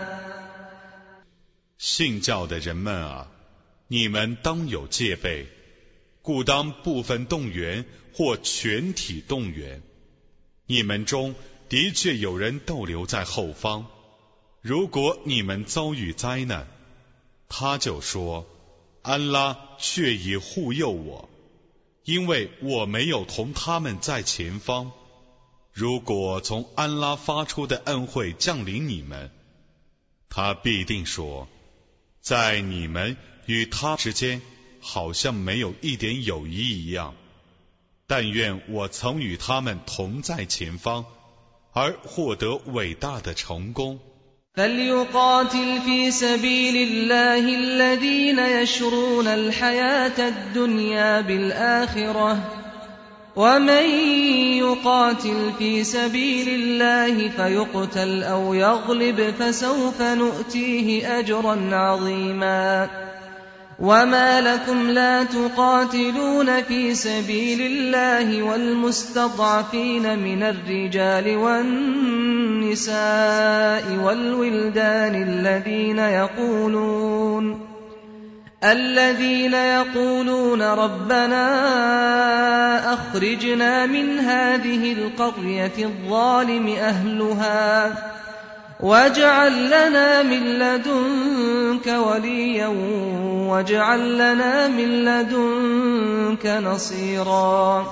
信教的人们啊，你们当有戒备，故当部分动员或全体动员。你们中的确有人逗留在后方，如果你们遭遇灾难，他就说，安拉却已护佑我，因为我没有同他们在前方。如果从安拉发出的恩惠降临你们，他必定说，在你们与他之间好像没有一点友谊一样。但愿我曾与他们同在前方，而获得伟大的成功。 فليقاتل في سبيل الله الذين يشرون الحياة الدنيا بالآخرة ومن يقاتل في سبيل الله فيقتل أو يغلب فسوف نؤتيه أجرا عظيما وما لكم لا تقاتلون في سبيل الله والمستضعفين من الرجال والنساء والولدان الذين يقولون الذين يقولون ربنا أخرجنا من هذه القرية الظالم أهلها واجعل لنا من لدنك وليا واجعل لنا من لدنك نصيرا。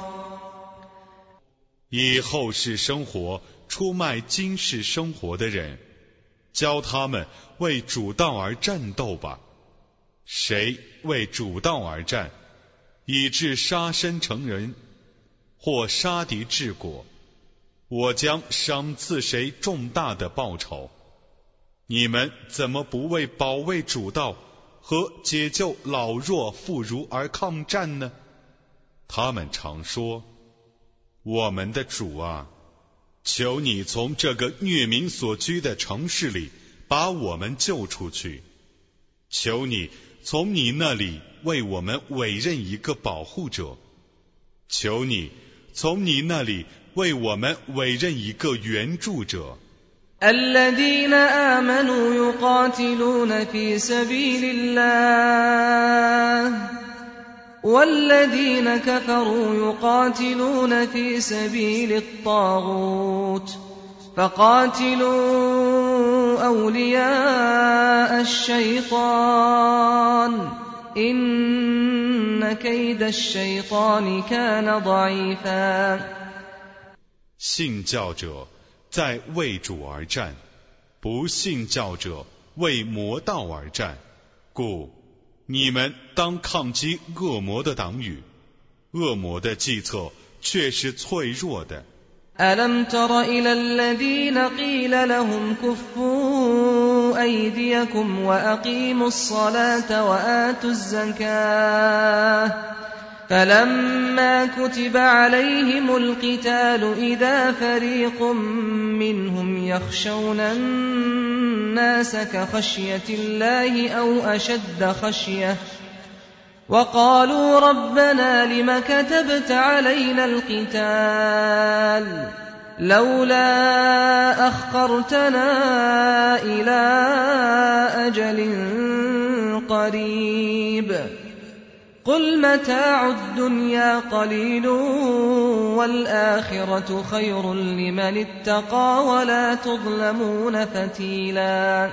以后世生活出卖今世生活的人，教他们为主道而战斗吧。谁为主道而战，以致杀身成人， 或杀敌治国，我将赏赐谁重大的报酬。你们怎么不为保卫主道和解救老弱妇孺而抗战呢？他们常说，我们的主啊，求你从这个虐民所居的城市里把我们救出去，求你从你那里为我们委任一个保护者，求你从你那里为我们委任一个援助者。 الذين آمنوا يقاتلون في سبيل الله والذين كفروا يقاتلون في سبيل الطاغوت فقاتلوا أولياء الشيطان إن كيد الشيطان كان ضعيفا 信教者在为主而战，不信教者为魔道而战，故你们当抗击恶魔的党羽，恶魔的计策却是脆弱的。 ألم تر إلى الذين قيل لهم كفوا أيديكم وأقيموا الصلاة وآتوا الزكاة فلما كتب عليهم القتال إذا فريق منهم يخشون الناس كخشية الله أو أشد خشية وقالوا ربنا لم كتبت علينا القتال لولا أخرتنا إلى أجل قريب قل متاع الدنيا قليل والآخرة خير لمن اتقى ولا تظلمون فتيلا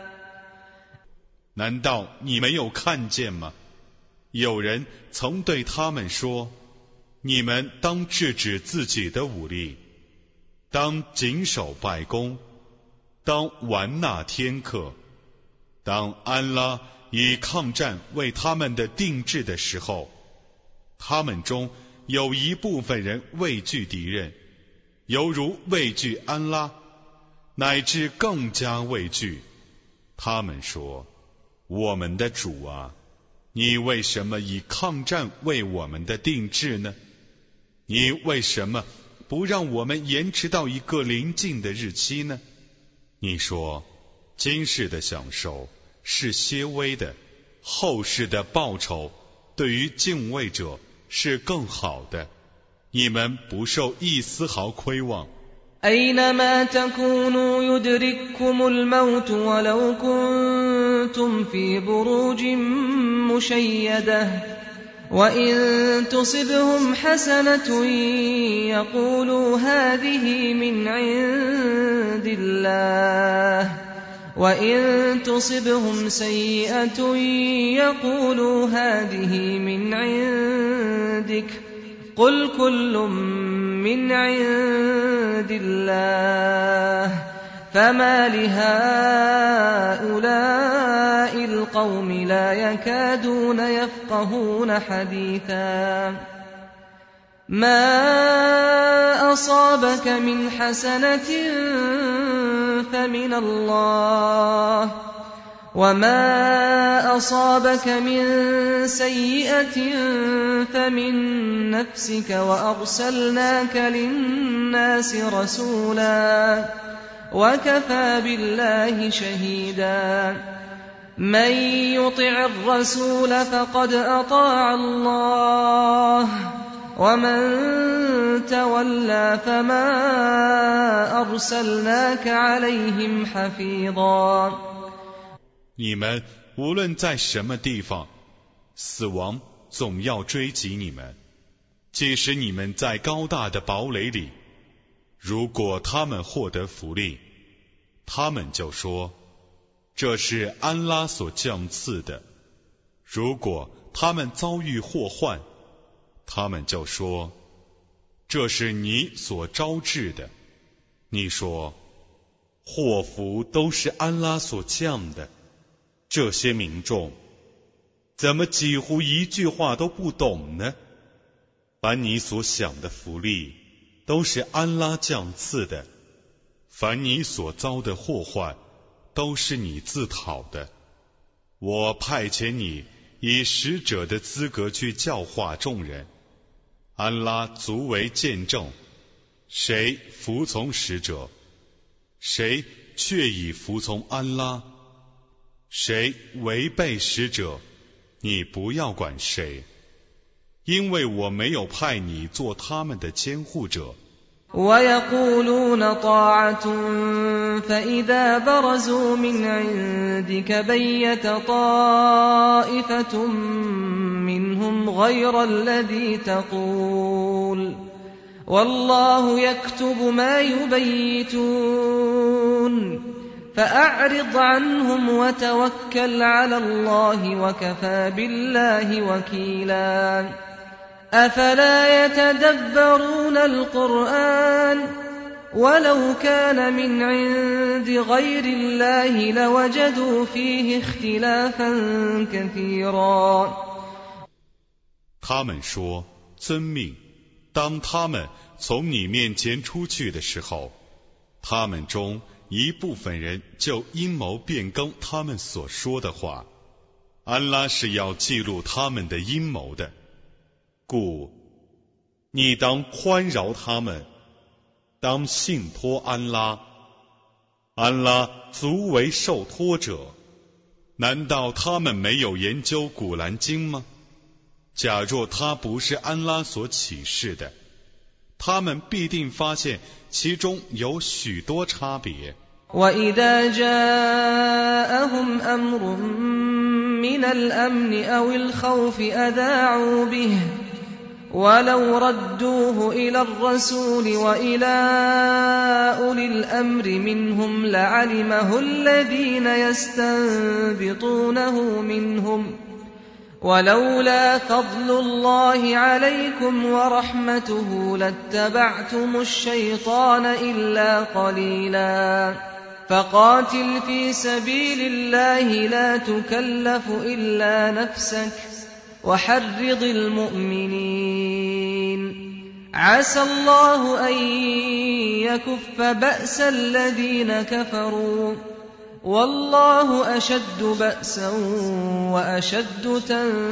难道你没有看见吗？有人曾对他们说，你们当制止自己的武力，当谨守拜功，当完纳天课，当安拉以抗战为他们的定制的时候，他们中有一部分人畏惧敌人，犹如畏惧安拉，乃至更加畏惧。他们说，我们的主啊，你为什么以抗战为我们的定制呢？你为什么不让我们延迟到一个临近的日期呢？你说，今世的享受是些微的，后世的报酬对于敬畏者是更好的，你们不受一丝毫亏望。 أينما تكونوا يدرككم الموت ولو كنتم في بروج مشيدة وإن تصبهم حسنة يقولوا هذه من عند الله وإن تصبهم سيئة يقولوا هذه من عندك قل كل من عند الله فما لهؤلاء القوم لا يكادون يفقهون حديثا ما أصابك من حسنة فمن الله وما أصابك من سيئة فمن نفسك وأرسلناك للناس رسولا وكفى بالله شهيدا من يطع الرسول فقد أطاع الله ومن تولى فما أرسلناك عليهم حفيظا 你们无论在什么地方，死亡总要追及你们，即使你们在高大的堡垒里。如果他们获得福利，他们就说，这是安拉所降赐的；如果他们遭遇祸患，他们就说，这是你所招致的。你说，祸福都是安拉所降的。这些民众怎么几乎一句话都不懂呢？ 凡你所想的福利，都是安拉降赐的；凡你所遭的祸患，都是你自讨的。我派遣你以使者的资格去教化众人，安拉足为见证。谁服从使者，谁却已服从安拉；谁违背使者，你不要管谁，因为我没有派你做他们的监护者。 ويقولون طاعة فإذا برزوا من عندك بيت طائفة منهم غير الذي تقول والله يكتب ما يبيتون فأعرض عنهم وتوكل على الله وكفى بالله وكيلا أفلا يتدبرون القرآن ولو كان من عند غير الله لوجدوا فيه اختلافا كثيرا 他们说，遵命，当他们从你面前出去的时候，他们中一部分人就阴谋变更他们所说的话。安拉是要记录他们的阴谋的，故你当宽饶他们，当信托安拉，安拉足为受托者。难道他们没有研究古兰经吗？假若他不是安拉所启示的，他们必定发现其中有许多差别。 وَإِذَا جَاءَهُمْ أَمْرٌ مِّنَ الْأَمْنِ أَوِ الْخَوْفِ أَذَاعُوا بِهِ وَلَوْ رَدُّوهُ إِلَى الرَّسُولِ وَإِلَى أُولِي الْأَمْرِ مِنْهُمْ لَعَلِمَهُ الَّذِينَ يَسْتَنبِطُونَهُ مِنْهُمْ ولولا فضل الله عليكم ورحمته لاتبعتم الشيطان إلا قليلا فقاتل في سبيل الله لا تكلف إلا نفسك وحرض المؤمنين عسى الله أن يكف بأس الذين كفروا والله أشد بأسا وأشد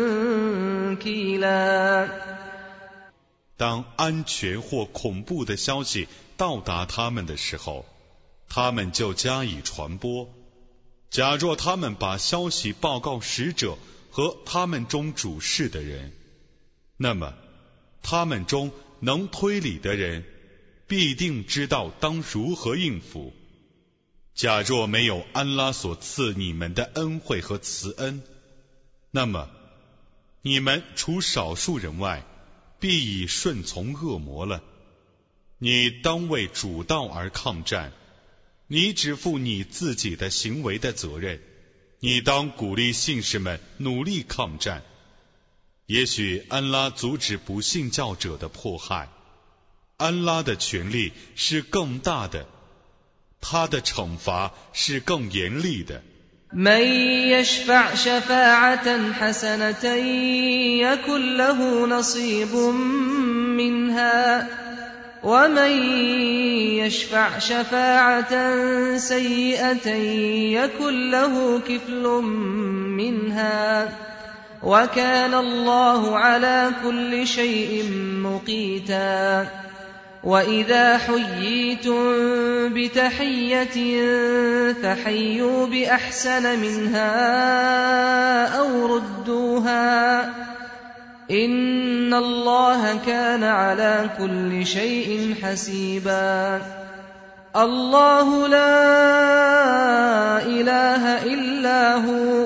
تنكيلا 当安全或恐怖的消息到达他们的时候，他们就加以传播。假若他们把消息报告使者和他们中主事的人，那么他们中能推理的人必定知道当如何应付。假若没有安拉所赐你们的恩惠和慈恩，那么你们除少数人外，必已顺从恶魔了。你当为主道而抗战，你只负你自己的行为的责任。你当鼓励信士们努力抗战。也许安拉阻止不信教者的迫害，安拉的权力是更大的，他的惩罚是更严厉的。 من يشفع شفاعة حسنة يكن له نصيب منها ومن يشفع شفاعة سيئة يكن له كفل منها وكان الله على كل شيء مقيتا وإذا حييتم بتحية فحيوا بأحسن منها أو ردوها إن الله كان على كل شيء حسيبا الله لا إله إلا هو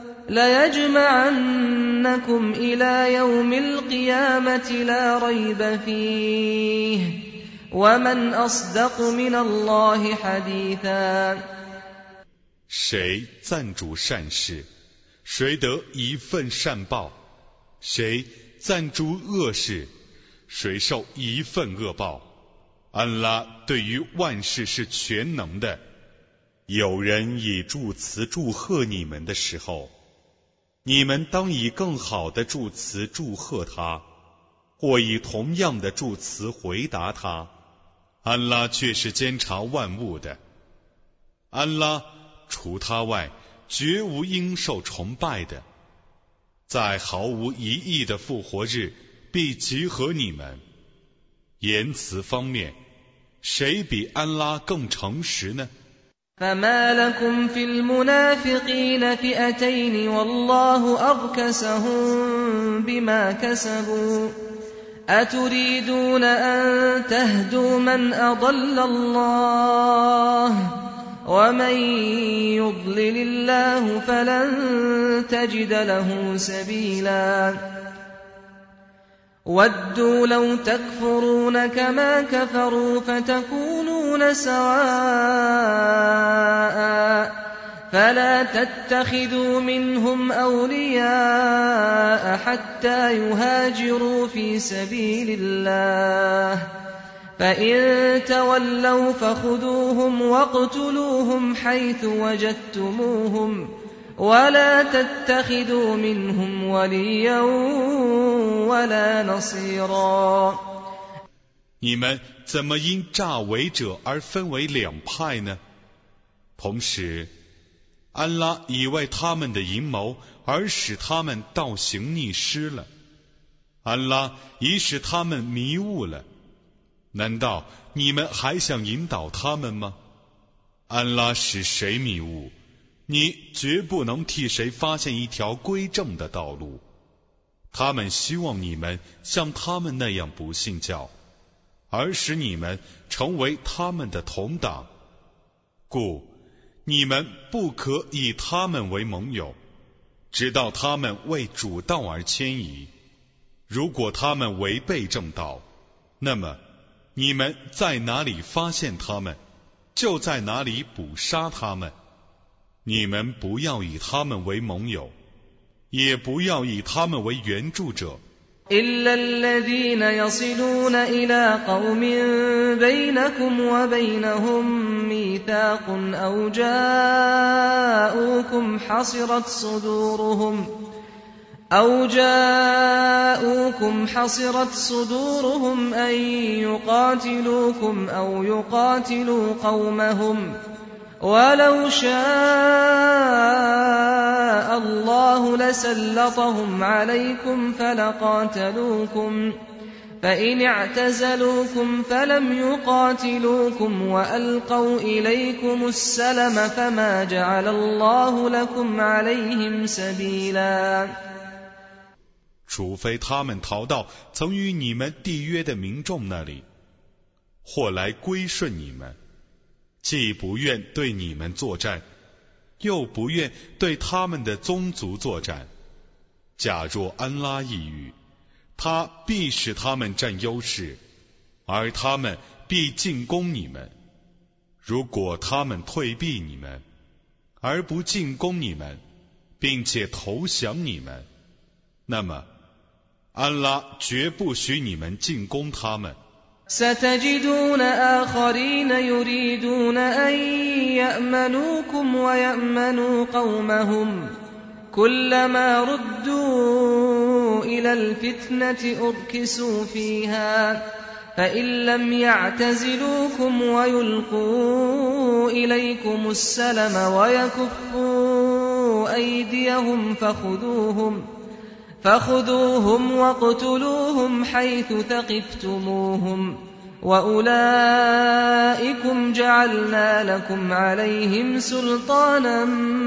ليجمعنكم إلى يوم القيامة لا ريب فيه ومن أصدق من الله حديثا 谁赞主善事，谁得一份善报；谁赞助恶事，谁受一份恶报。安拉对于万事是全能的。有人以祝词祝贺你们的时候，你们当以更好的祝词祝贺他。 或以同样的助词回答他，安拉却是监察万物的。安拉除他外，绝无应受崇拜的。在毫无疑义的复活日，必集合你们。言辞方面，谁比安拉更诚实呢 فما لكم في المنافقين فئتين والله أركسهم بما كسبوا أتريدون أن تهدوا من أضل الله ومن يضلل الله فلن تجد له سبيلا وَدُّوا لَوْ تَكْفُرُونَ كَمَا كَفَرُوا فَتَكُونُونَ سَوَاءً فَلَا تَتَّخِذُوا مِنْهُمْ أَوْلِيَاءَ حَتَّى يُهَاجِرُوا فِي سَبِيلِ اللَّهِ فَإِن تَوَلَّوْا فَخُذُوهُمْ وَاقْتُلُوهُمْ حَيْثُ وَجَدتُّمُوهُمْ وَلَا تَتَّخِذُوا مِنْهُمْ وَلِيًّا وَلَا نَصِيرًا 你们怎么因诈伪者而分为两派呢？同时，安拉已为他们的阴谋而使他们倒行逆施了，安拉已使他们迷雾了。难道你们还想引导他们吗？安拉使谁迷雾，你绝不能替谁发现一条归正的道路。他们希望你们像他们那样不信教，而使你们成为他们的同党，故你们不可以他们为盟友，直到他们为主道而迁移。如果他们违背正道，那么你们在哪里发现他们，就在哪里捕杀他们。你们不要以他们为盟友，也不要以他们为援助者。 إِلَّا الَّذِينَ يَصِلُونَ إِلَى قَوْمٍ بَيْنَكُمْ وَبَيْنَهُم مِّيثَاقٌ أَوْ جَاءُوكُمْ حَصِرَتْ صُدُورُهُمْ أَوْ جَاءُوكُمْ حَصِرَتْ صُدُورُهُمْ أَن يُقَاتِلُوكُمْ أَوْ يُقَاتِلُوا قَوْمَهُمْ وَلَوْ شَاءَ اللَّهُ لَسَلَّطَهُمْ عَلَيْكُمْ فَلَقَاتَلُوكُمْ فَإِنِ اعْتَزَلُوكُمْ فَلَمْ يُقَاتِلُوكُمْ وَأَلْقَوْا إِلَيْكُمُ السَّلَمَ فَمَا جَعَلَ اللَّهُ لَكُمْ عَلَيْهِمْ سَبِيلًا 除非他们逃到曾与你们缔约的民众那里，或来归顺你们，既不愿对你们作战，又不愿对他们的宗族作战。假若安拉抑郁，他必使他们占优势，而他们必进攻你们。如果他们退避你们，而不进攻你们，并且投降你们，那么安拉绝不许你们进攻他们。 ستجدون آخرين يريدون أن يأمنوكم ويأمنوا قومهم كلما ردوا إلى الفتنة أركسوا فيها فإن لم يعتزلوكم ويلقوا إليكم السلم ويكفوا أيديهم فخذوهم فخذوهم واقتلوهم حيث ثقفتموهم وأولئكم جعلنا لكم عليهم سلطانا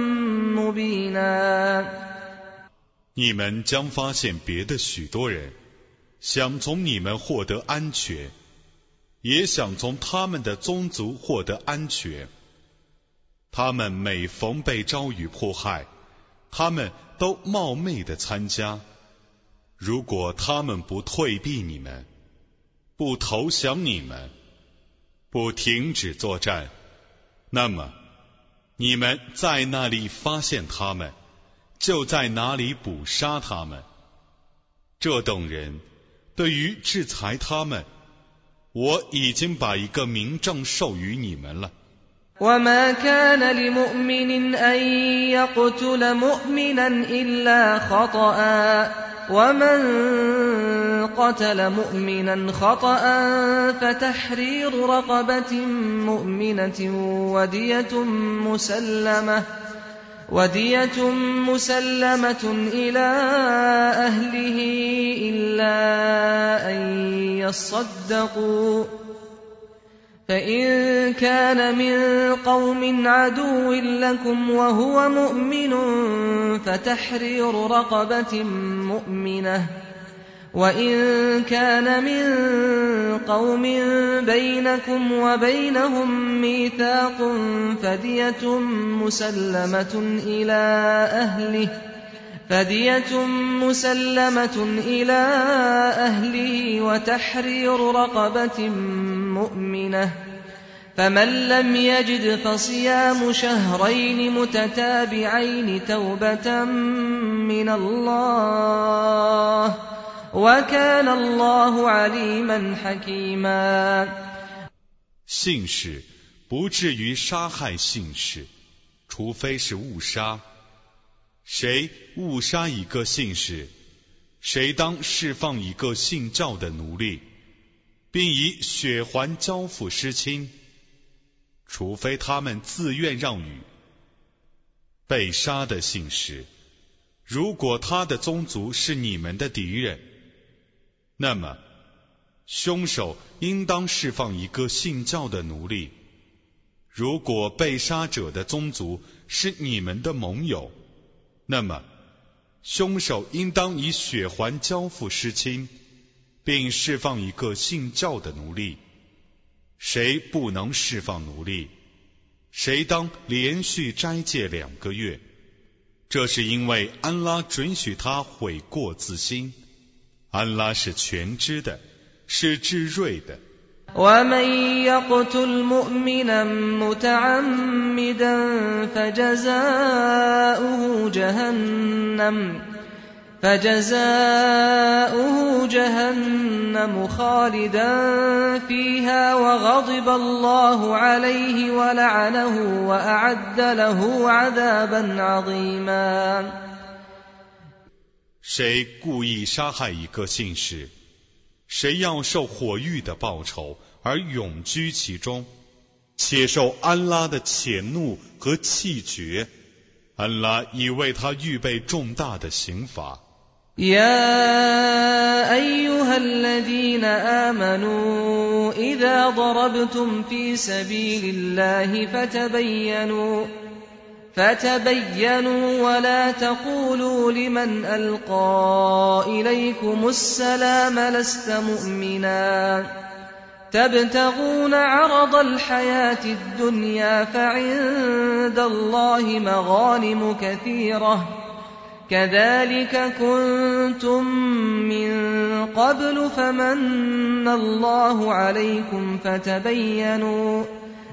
مبينا 你们将发现别的许多人想从你们获得安全，也想从他们的宗族获得安全。他们每逢被遭遇迫害，他们都冒昧地参加。如果他们不退避你们，不投降你们，不停止作战，那么你们在那里发现他们，就在哪里捕杀他们。这等人对于制裁他们，我已经把一个明证授予你们了。 وما كان لمؤمن أن يقتل مؤمنا إلا خطأ ومن قتل مؤمنا خطأ فتحرير رقبة مؤمنة ودية مسلمة ودية مسلمة إلى أهله إلا أن يصدقوا فإن كان من قوم عدو لكم وهو مؤمن فتحرير رقبة مؤمنة وإن كان من قوم بينكم وبينهم ميثاق فدية مسلمة إلى أهله فدية مسلمة إلى أهله وتحرير رقبة مؤمنة فمن لم يجد فصيام شهرين متتابعين توبة من الله وكان الله عليما حكيما。 信使不至于杀害信使，除非是误杀。谁误杀一个信使，谁当释放一个信教的奴隶，并以血还交付失亲，除非他们自愿让与。被杀的信使，如果他的宗族是你们的敌人，那么凶手应当释放一个信教的奴隶。如果被杀者的宗族是你们的盟友，那么凶手应当以血还交付失亲，并释放一个信教的奴隶。谁不能释放奴隶，谁当连续斋戒两个月。这是因为安拉准许他悔过自新。安拉是全知的，是智慧的。 ومن يقتل مؤمنا متعمدا فجزاؤه جهنم فجزاؤه جهنم خالدا فيها وغضب الله عليه ولعنه وأعد له عذابا عظيما。 谁故意杀害一个信使，谁要受火狱的报酬而永居其中，且受安拉的谴怒和气绝。安拉已为他预备重大的刑罚。 يا أيها الذين آمنوا إذا ضربتم في سبيل الله فتبينوا فتبينوا ولا تقولوا لمن ألقى إليكم السلام لست مؤمنا تبتغون عرض الحياة الدنيا فعند الله مغانم كثيرة كذلك كنتم من قبل فمن الله عليكم فتبينوا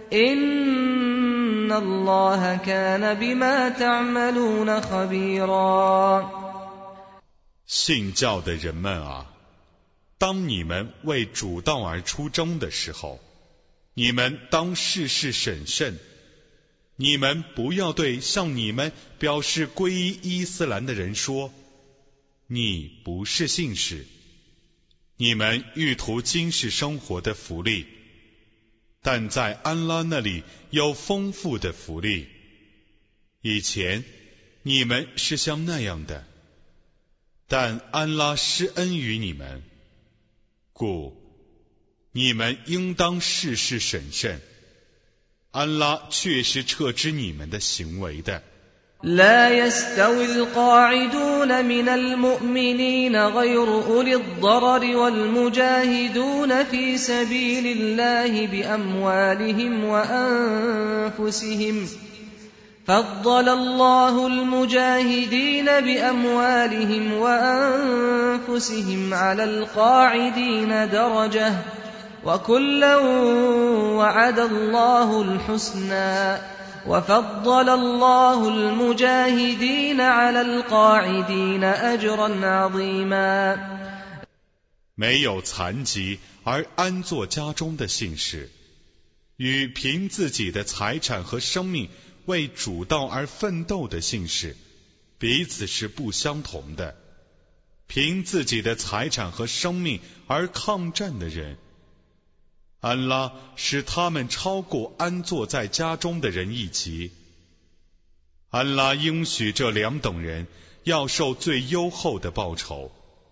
إن الله كان بما تعملون خبيرا。 信教的人们啊，当你们为主道而出征的时候，你们当事事审慎。你们不要对向你们表示皈依伊斯兰的人说，你不是信使。你们欲图今世生活的福利，但在安拉那里有丰富的福利。以前你们是像那样的，但安拉施恩于你们，故你们应当事事审慎。安拉确实撤知你们的行为的。 لا يستوي القاعدون من المؤمنين غير أولي الضرر والمجاهدون في سبيل الله بأموالهم وأنفسهم فضل الله المجاهدين بأموالهم وأنفسهم على القاعدين درجة وكلا وعد الله الحسنى وفضل الله المجاهدين على القاعدين أجرا عظيما。 没有残疾而安坐家中的信使，与凭自己的财产和生命为主道而奋斗的信使，彼此是不相同的。 凭自己的财产和生命而抗战的人，安拉使他们超过安坐在家中的人一级。安拉应许这两等人要受最优厚的报酬，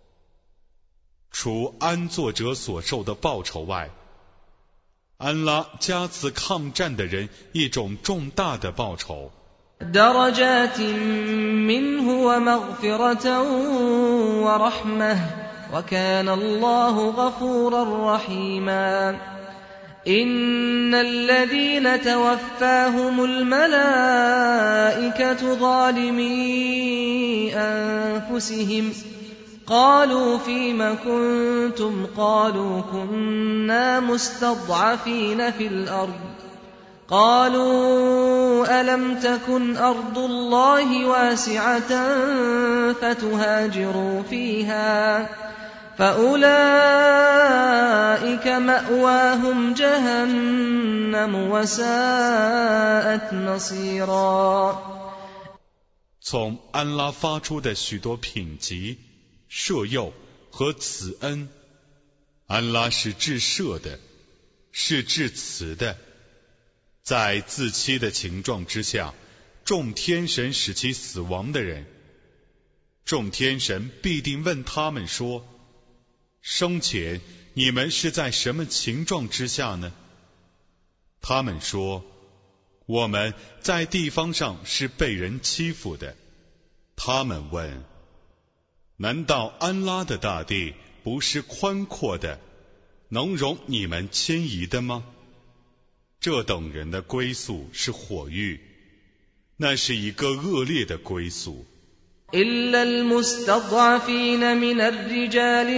除安坐者所受的报酬外，安拉加赐抗战的人一种重大的报酬。 درجات منه ومغفرة ورحمة وكان الله غفورا رحيما إن الذين توفاهم الملائكة ظالمي أنفسهم قالوا فيم كنتم قالوا كنا مستضعفين في الأرض قالوا ألم تكن أرض الله واسعة فتهاجروا فيها فأولئك مأواهم جهنم وساءت مصيرا。 从安拉发出的许多品级、赦宥和慈恩，安拉是至赦的，是至慈的。在自欺的情状之下，众天神使其死亡的人，众天神必定问他们说：生前你们是在什么情状之下呢？他们说：我们在地方上是被人欺负的。他们问：难道安拉的大地不是宽阔的，能容你们迁移的吗？这等人的归宿是火狱，那是一个恶劣的归宿。 إلا المستضعفين من الرجال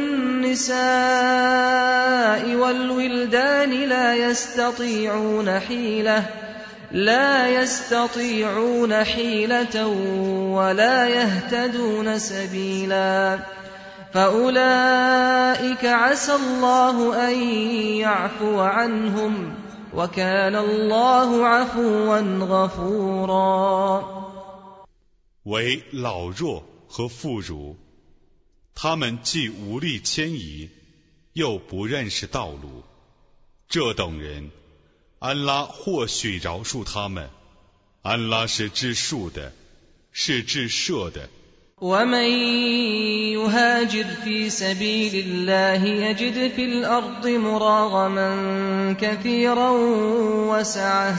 والنساء والولدان لا يستطيعون حيلة لا يستطيعون حيلة ولا يهتدون سبيلا فأولئك عسى الله أن يعفو عنهم وكان الله عفوا غفورا。 为老弱和妇孺，他们既无力迁移，又不认识道路，这等人，安拉或许饶恕他们。安拉是至恕的，是至赦的。 ومن يهاجر في سبيل الله يجد في الأرض مراغما كثيرا وسعة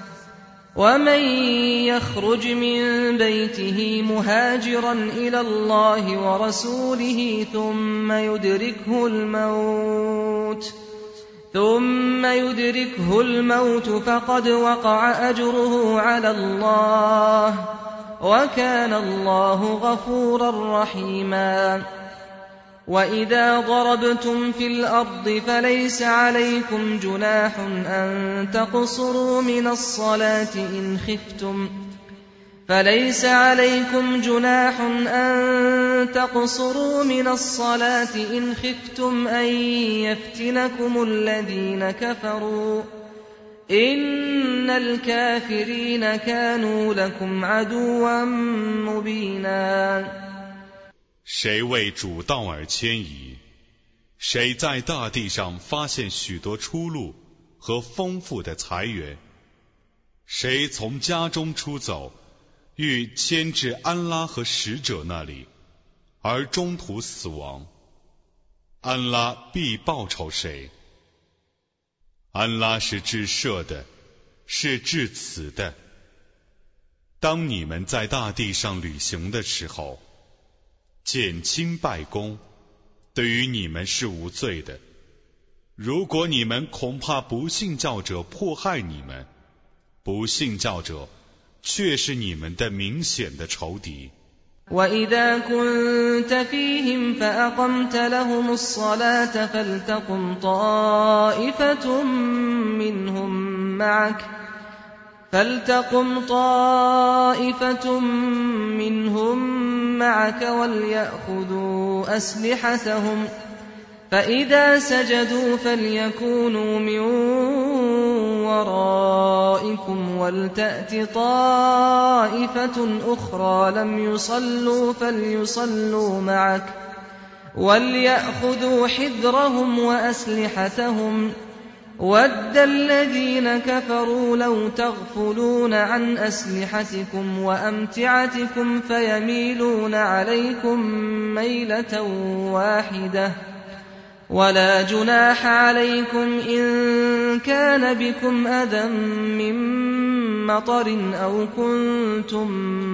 ومن يخرج من بيته مهاجرا إلى الله ورسوله ثم يدركه الموت ثم يدركه الموت فقد وقع أجره على الله وكان الله غفورا رحيما وإذا ضربتم في الأرض فليس عليكم جناح أن تقصروا من الصلاة إن خفتم فليس عليكم جناح أن تقصروا من الصلاة إن خفتم أن يفتنكم الذين كفروا إن الكافرين كانوا لكم عدوا مبينا。 谁为主道而迁移，谁在大地上发现许多出路和丰富的财源，谁从家中出走，欲迁至安拉和使者那里，而中途死亡，安拉必报酬谁。安拉是至赦的，是至慈的。当你们在大地上旅行的时候，减轻拜功，对于你们是无罪的。如果你们恐怕不信教者迫害你们，不信教者却是你们的明显的仇敌。 وإذا كنت فيهم فأقمت لهم الصلاة فلتقم طائفة منهم معك فلتقم طائفة منهم معك وليأخذوا أسلحتهم فإذا سجدوا فليكونوا من ورائكم ولتأت طائفة أخرى لم يصلوا فليصلوا معك وليأخذوا حذرهم وأسلحتهم وَدَّ الَّذِينَ كَفَرُوا لَوْ تَغْفُلُونَ عَنْ أَسْلِحَتِكُمْ وَأَمْتِعَتِكُمْ فَيَمِيلُونَ عَلَيْكُمْ مَيْلَةً وَاحِدَةً وَلَا جُنَاحَ عَلَيْكُمْ إِن كَانَ بِكُمْ أَذًى مِّن مَّطَرٍ أَوْ كُنتُم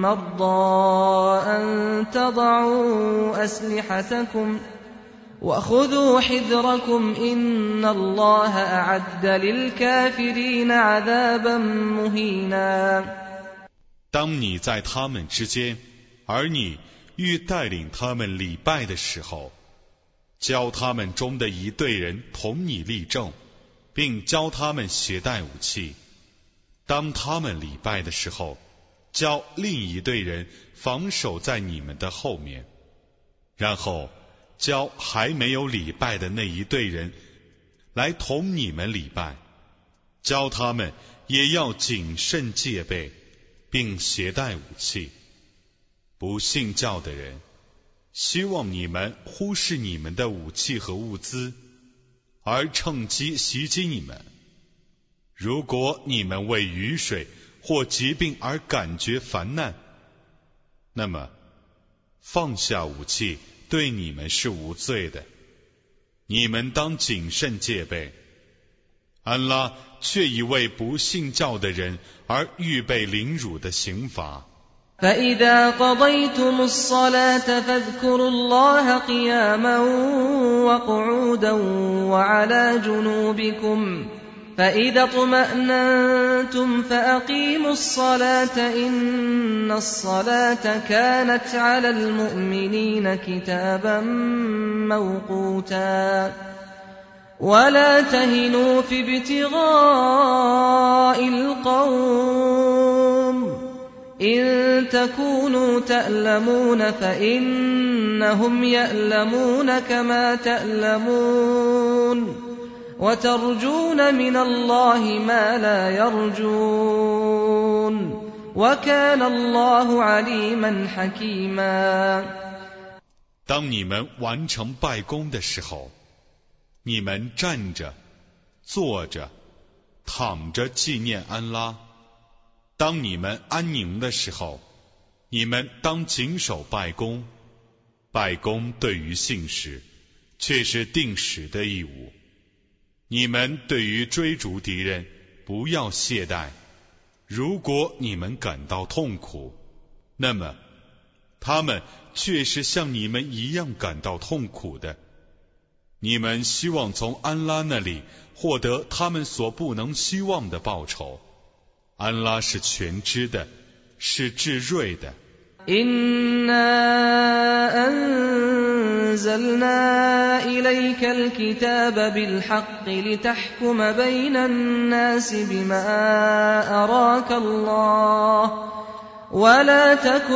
مَّرْضَىٰ أَن تَضَعُوا أَسْلِحَتَكُمْ وَخُذُوا حِذْرَكُمْ إِنَّ اللَّهَ أَعَدَّ لِلْكَافِرِينَ عَذَابًا مُهِينًا。 当你在他们之间，而你欲带领他们礼拜的时候，教他们中的一队人同你立正，并教他们携带武器。当他们礼拜的时候，教另一队人防守在你们的后面，然后教还没有礼拜的那一队人来同你们礼拜，教他们也要谨慎戒备，并携带武器。不信教的人希望你们忽视你们的武器和物资，而趁机袭击你们。如果你们为雨水或疾病而感觉烦难，那么放下武器对你们是无罪的，你们当谨慎戒备。安拉却已为不信教的人而预备凌辱的刑罚。 فَإِذَا قَضَيْتُمُ الصَّلَاةَ فَاذْكُرُوا اللَّهَ قِيَامًا وَقُعُودًا وَعَلَى جُنُوبِكُمْ فَإِذَا اطْمَأْنَنْتُمْ فَأَقِيمُوا الصَّلَاةَ إِنَّ الصَّلَاةَ كَانَتْ عَلَى الْمُؤْمِنِينَ كِتَابًا مَّوْقُوتًا وَلَا تَهِنُوا فِي ابْتِغَاءِ الْقَوْمِ إِن تَكُونُوا تَأْلَمُونَ فَإِنَّهُمْ يَأْلَمُونَ كَمَا تَأْلَمُونَ وَتَرْجُونَ مِنَ اللَّهِ مَا لَا يَرْجُونَ وَكَانَ اللَّهُ عَلِيمًا حَكِيمًا。 当你们完成拜功的时候，你们站着、坐着、躺着纪念安拉。当你们安宁的时候，你们当谨守拜功。拜功对于信使却是定时的义务。你们对于追逐敌人不要懈怠，如果你们感到痛苦，那么他们却是像你们一样感到痛苦的。你们希望从安拉那里获得他们所不能希望的报酬。安拉是全知的，是至睿的。 إِنَّا أَنزَلْنَا إِلَيْكَ الْكِتَابَ بِالْحَقِّ لِتَحْكُمَ بَيْنَ النَّاسِ بِمَا أَرَاكَ اللَّهُ وَلَا تَكُن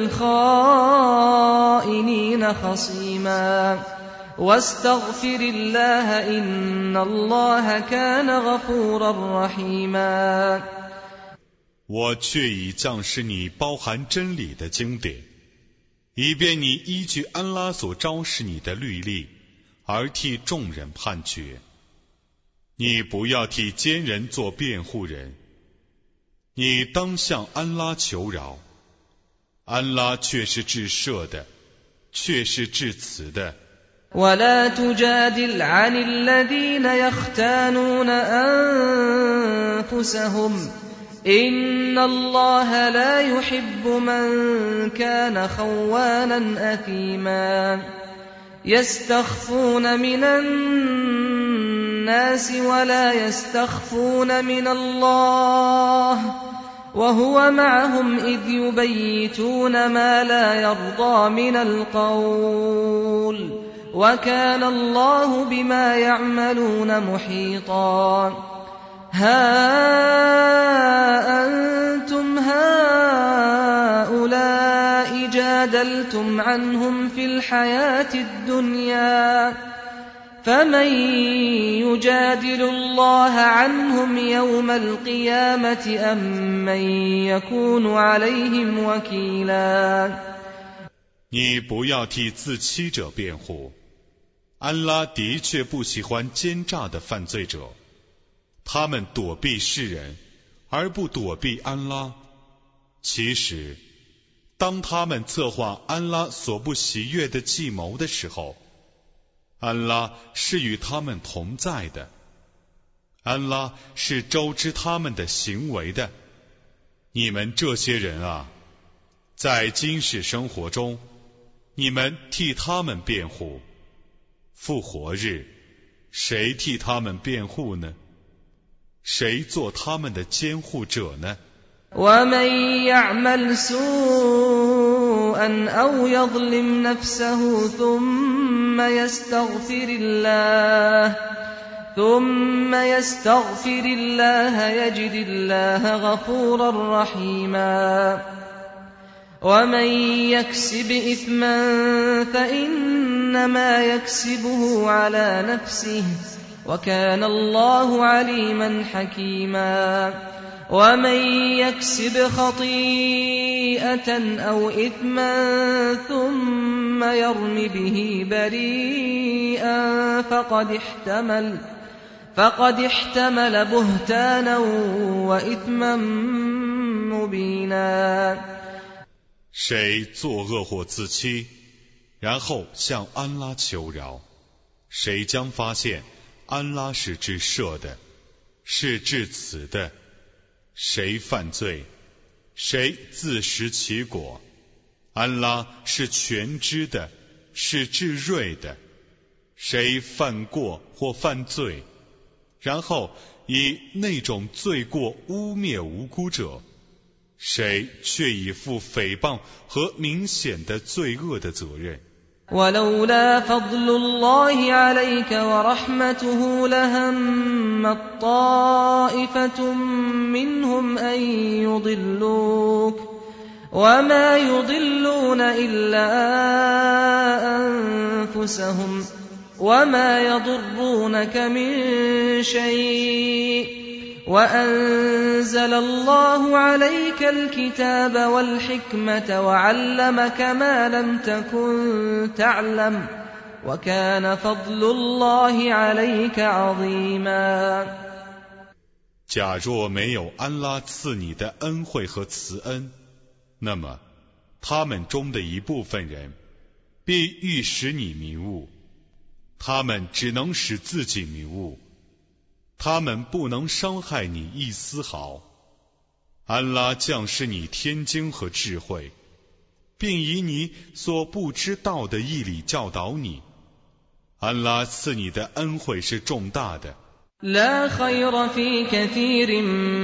لِّلْخَائِنِينَ خَصِيمًا وَاسْتَغْفِرِ اللَّهَ إِنَّ اللَّهَ كَانَ غَفُورًا رَّحِيمًا。 我却已降示你包含真理的经典，以便你依据安拉所昭示你的律例而替众人判决。你不要替奸人做辩护人，你当向安拉求饶。安拉却是至赦的，却是至慈的。 وَلَا تُجَادِلْ عَنِ الَّذِينَ يَخْتَانُونَ أَنفُسَهُمْ إِنَّ اللَّهَ لَا يُحِبُّ مَن كَانَ خَوَّانًا أَثِيمًا يَسْتَخْفُونَ مِنَ النَّاسِ وَلَا يَسْتَخْفُونَ مِنَ اللَّهِ وَهُوَ مَعَهُمْ إِذْ يُبَيِّتُونَ مَا لَا يَرْضَىٰ مِنَ الْقَوْلِ وَكَانَ اللَّهُ بِمَا يَعْمَلُونَ مُحِيطًا ها أنتم هؤلاء جادلتم عنهم في الحياة الدنيا فمن يجادل الله عنهم يوم القيامة أم من يكون عليهم وكيلا。 你不要替自欺者辩护，安拉的确不喜欢奸诈的犯罪者，他们躲避世人，而不躲避安拉。其实，当他们策划安拉所不喜悦的计谋的时候，安拉是与他们同在的，安拉是周知他们的行为的。你们这些人啊，在今世生活中，你们替他们辩护，复活日，谁替他们辩护呢？谁做他们的监护者呢？ ومن يعمل سوءا أو يظلم نفسه ثم يستغفر الله ثم يستغفر الله يجد الله غفورا رحيما ومن يكسب إثما فإنما يكسبه على نفسه وكان الله عليما حكيما ومن يكسب خطيئة أو إثما ثم يرم به بريئا فقد احتمل فقد احتمل بهتانا وإثما مبينا。 谁作恶或自欺，然后向安拉求饶，谁将发现安拉是至赦的，是至慈的。谁犯罪，谁自食其果，安拉是全知的，是至睿的。谁犯过或犯罪，然后以那种罪过污蔑无辜者，谁却已负诽谤和明显的罪恶的责任。 ولولا فضل الله عليك ورحمته لهمت طائفة منهم أن يضلوك وما يضلون إلا أنفسهم وما يضرونك من شيء وأنزل الله عليك الكتاب والحكمة وعلمك ما لم تكن تعلم وكان فضل الله عليك عظيما。 假若没有安拉赐你的恩惠和慈恩，那么他们中的一部分人必欲使你迷悟，他们只能使自己迷悟，他们不能伤害你一丝毫。安拉降示你天经和智慧，并以你所不知道的义理教导你。安拉赐你的恩惠是重大的。 لا خير في كثير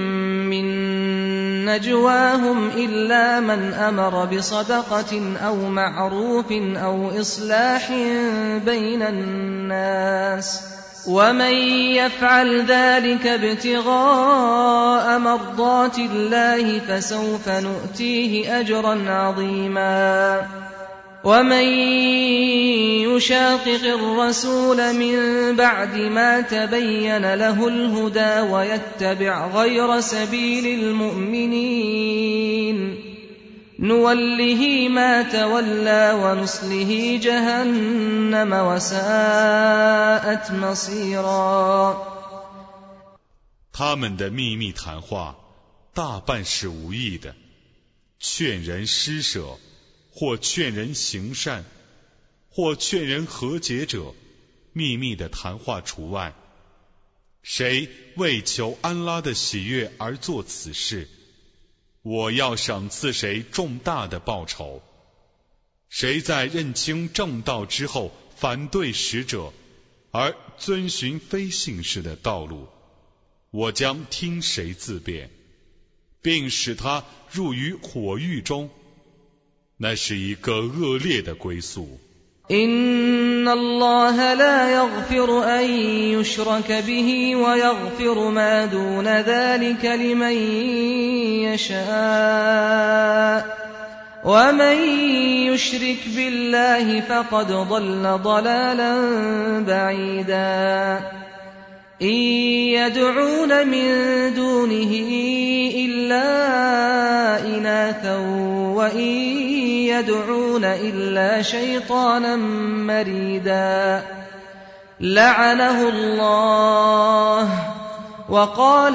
من نجواهم إلا من أمر بصدقة أو معروف أو إصلاح بين الناس ومن يفعل ذلك ابتغاء مرضات الله فسوف نؤتيه أجرا عظيما ومن يشاقق الرسول من بعد ما تبين له الهدى ويتبع غير سبيل المؤمنين نوله ما تولى ونصله جهنم وساءت مصيرا。 他们的秘密谈话大半是无益的，劝人施舍，或劝人行善，或劝人和解者，秘密的谈话除外。谁为求安拉的喜悦而做此事，我要赏赐谁重大的报酬。谁在认清正道之后反对使者，而遵循非信士的道路，我将听谁自辩，并使他入于火狱中，那是一个恶劣的归宿。 إن الله لا يغفر أن يشرك به ويغفر ما دون ذلك لمن يشاء ومن يشرك بالله فقد ضل ضلالا بعيدا إن يدعون من دونه إلا إناثا وإن يدعون إلا شيطانا مريدا لعنه الله وقال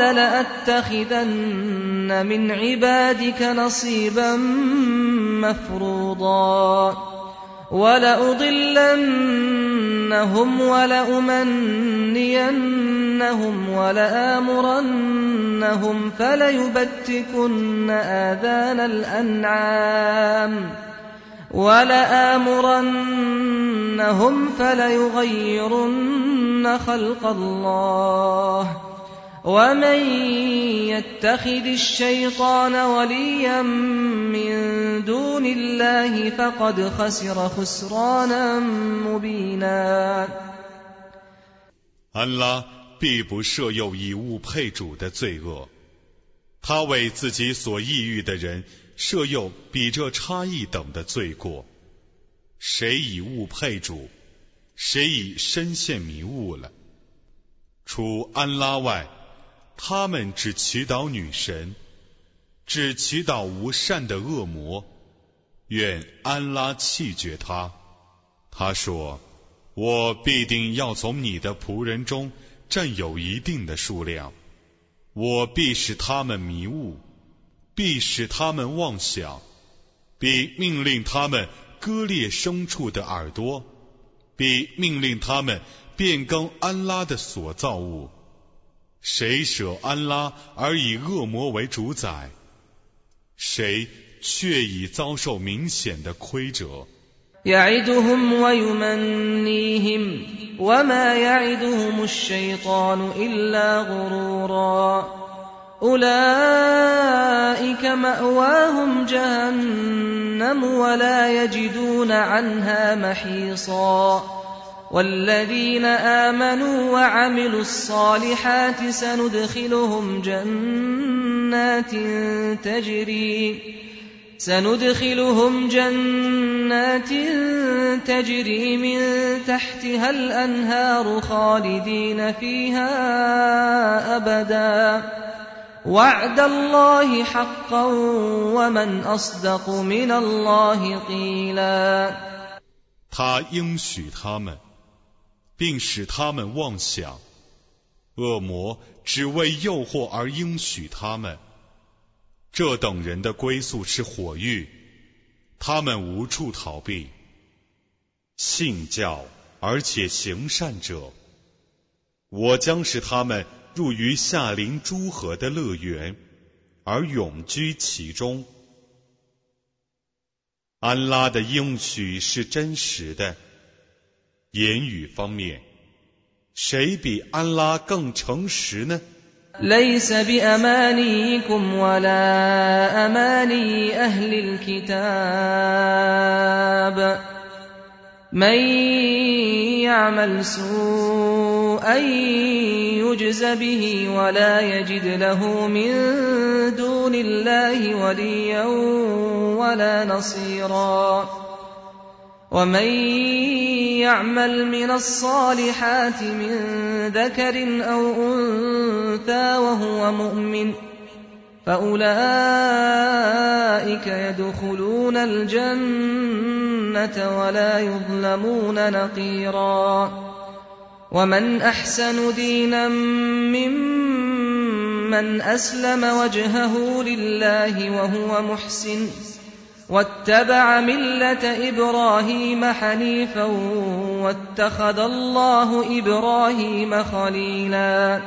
لأتخذن من عبادك نصيبا مفروضا ولأضلنهم ولأمنينهم ولآمرنهم فليبتكن آذان الأنعام ولآمرنهم فليغيرن خلق الله ومن يتخذ الشيطان وليا من دون الله فقد خسر خسرانا مبينا 安拉必不设有以物配主的罪恶，他为自己所抑郁的人设有比这差异等的罪过。谁以物配主，谁已深陷迷雾了。除安拉外，他们只祈祷女神，只祈祷无善的恶魔，愿安拉弃绝他。他说：我必定要从你的仆人中占有一定的数量，我必使他们迷雾，必使他们妄想，必命令他们割裂牲畜的耳朵，必命令他们变更安拉的所造物。谁舍安拉而以恶魔为主宰，谁却已遭受明显的亏折。 يعدهم ويمنيهم وما يعدهم الشيطان إلا غرورا أولئك مأواهم جهنم ولا يجدون عنها محيصا والذين آمنوا وعملوا الصالحات سندخلهم جنات تجري سندخلهم جنات تجري من تحتها الأنهار خالدين فيها أبدا وعد الله حقا ومن أصدق من الله قيلا 他应许他们，并使他们妄想，恶魔只为诱惑而应许他们。这等人的归宿是火狱，他们无处逃避。信教而且行善者，我将使他们入于下临诸河的乐园，而永居其中。安拉的应许是真实的。言语方面，谁比安拉更诚实呢 ليس بأمانيكم ولا أماني أهل الكتاب من يعمل سوءا يجز به ولا يجد له من دون الله وليا ولا نصيرا ومن يعمل من الصالحات من ذكر أو أنثى وهو مؤمن فأولئك يدخلون الجنة ولا يظلمون نقيرا ومن أحسن دينا ممن أسلم وجهه لله وهو محسن واتبع ملة إبراهيم حنيفا واتخذ الله إبراهيم خليلا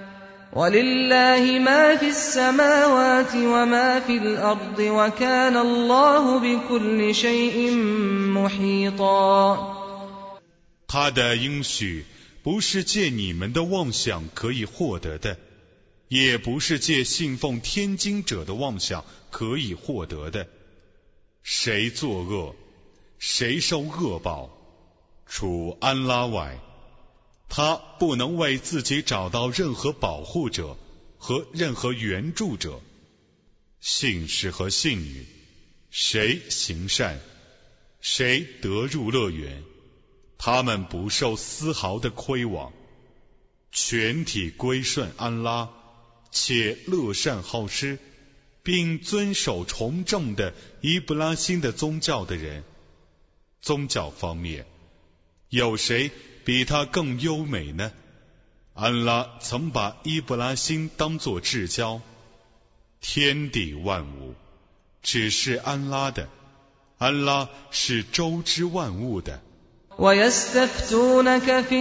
ولله ما في السماوات وما في الأرض وكان الله بكل شيء محيطا 他的应许不是借你们的妄想可以获得的，也不是借信奉天经者的妄想可以获得的。谁作恶，谁受恶报，除安拉外，他不能为自己找到任何保护者和任何援助者。信士和信女，谁行善， 谁得入乐园，他们不受丝毫的亏枉，全体归顺安拉，且乐善好施，并遵守崇正的伊布拉欣的宗教的人。宗教方面，有谁比他更优美呢？安拉曾把伊布拉欣当作至交，天地万物只是安拉的，安拉是周知万物的。 وَيَسْتَفْتُونَكَ فِي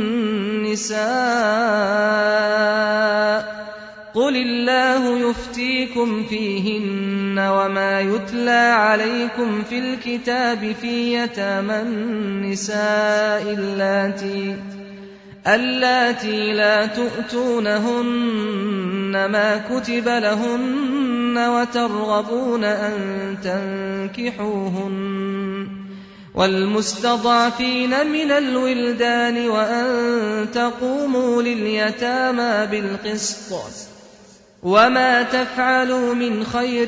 النِّسَاءِ قُلِ اللَّهُ يُفْتِيكُمْ فِيهِنَّ وَمَا يُتْلَى عَلَيْكُمْ فِي الْكِتَابِ فِي يَتَامَى النِّسَاءِ اللَّاتِي اللَّاتِي لَا تُؤْتُونَهُنَّ مَا كُتِبَ لَهُنَّ وَتَرْغَبُونَ أَن تَنكِحُوهُنَّ وَالْمُسْتَضْعَفِينَ مِنَ الْوِلْدَانِ وَأَن تَقُومُوا لِلْيَتَامَى بِالْقِسْطِ وَمَا تَفْعَلُوا مِنْ خَيْرٍ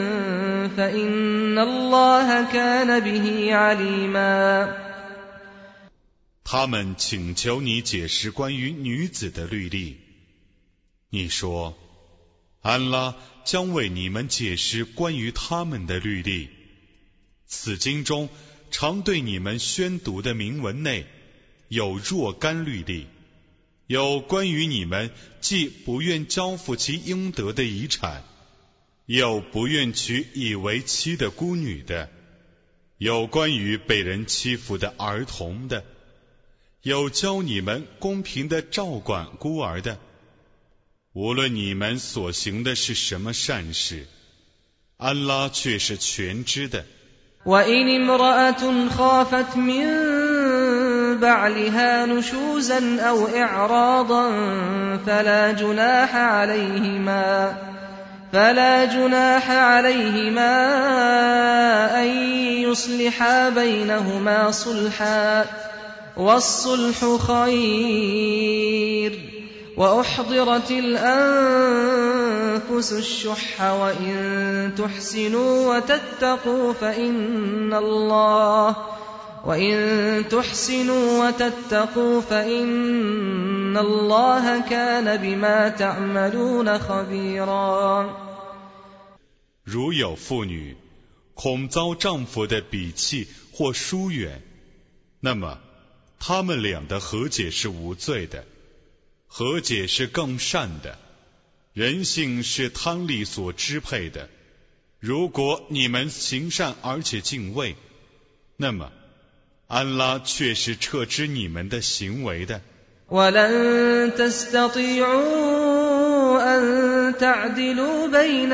فَإِنَّ اللَّهَ كَانَ بِهِ عَلِيمًا。 他们请求你解释关于女子的律例，你说，安拉将为你们解释关于他们的律例。此经中常对你们宣读的铭文内有若干律例，有关于你们既不愿交付其应得的遗产，有不愿娶以为妻的孤女的，有关于被人欺负的儿童的，有教你们公平地照管孤儿的。无论你们所行的是什么善事，安拉却是全知的。 وَإِنِ امْرَأَةٌ خَافَتْ مِنْ بَعْلِهَا نُشُوزًا أَوْ إِعْرَاضًا فَلَا جُنَاحَ عَلَيْهِمَا فَلَا جُنَاحَ عَلَيْهِمَا أَنْ يُصْلِحَا بَيْنَهُمَا صُلْحًا وَالصُّلْحُ خَيْرٌ وَأُحْضِرَتِ الْأَنفُسُ الشُّحَّ وَإِن تُحْسِنُوا وَتَتَّقُوا فَإِنَّ اللَّهَ وَإِن تُحْسِنُوا وَتَتَّقُوا فَإِنَّ اللَّهَ كَانَ بِمَا تَعْمَلُونَ خَبِيرًا。 如有妇女恐遭丈夫的鄙弃或疏远，那么他们俩的和解是无罪的，和解是更善的，人性是贪利所支配的。如果你们行善而且敬畏，那么安拉却是彻知你们的行为的。 وَلَن تَسْتَطِيعُوا أَن تَعْدِلُوا بَيْنَ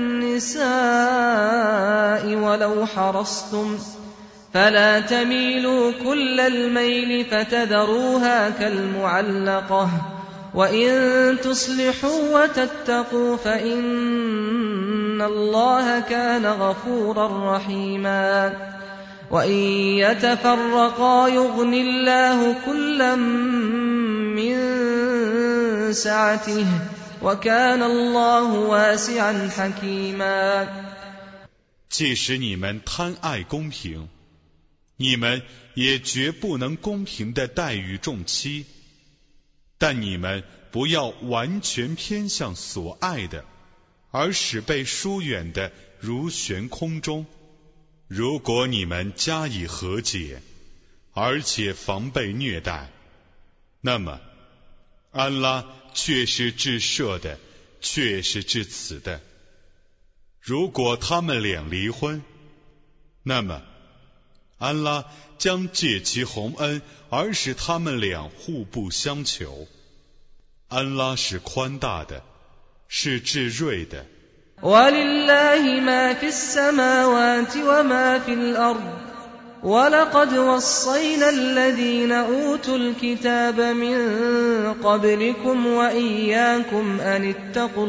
النِّسَاءِ وَلَوْ حَرَصْتُمْ فَلَا تَمِيلُوا كُلَّ الْمَيْلِ فَتَذَرُوهَا كَالْمُعَلَّقَةِ وَإِن تُصْلِحُوا وَتَتَّقُوا فَإِنَّ اللَّهَ كَانَ غَفُورًا رَّحِيمًا وَإِن يَتَفَرَّقَا يُغْنِ اللَّهُ كُلًّا مِّن سَعَتِهِ وَكَانَ اللَّهُ وَاسِعًا حَكِيمًا。 即使你们贪爱公平，你们也绝不能公平地待遇众妻，但你们不要完全偏向所爱的，而使被疏远的如悬空中。如果你们加以和解，而且防备虐待，那么安拉却是至赦的，却是至慈的。如果他们俩离婚，那么安拉将借其宏恩而使他们俩互不相求。安拉是宽大的，是至睿的。 وَلِلَّهِ مَا فِي السَّمَاوَاتِ وَمَا فِي الْأَرْضِ وَلَقَدْ وَصَّيْنَا الَّذِينَ أُوتُوا الْكِتَابَ مِنْ قَبْلِكُمْ وَإِيَّاكُمْ أَنِ اتَّقُوا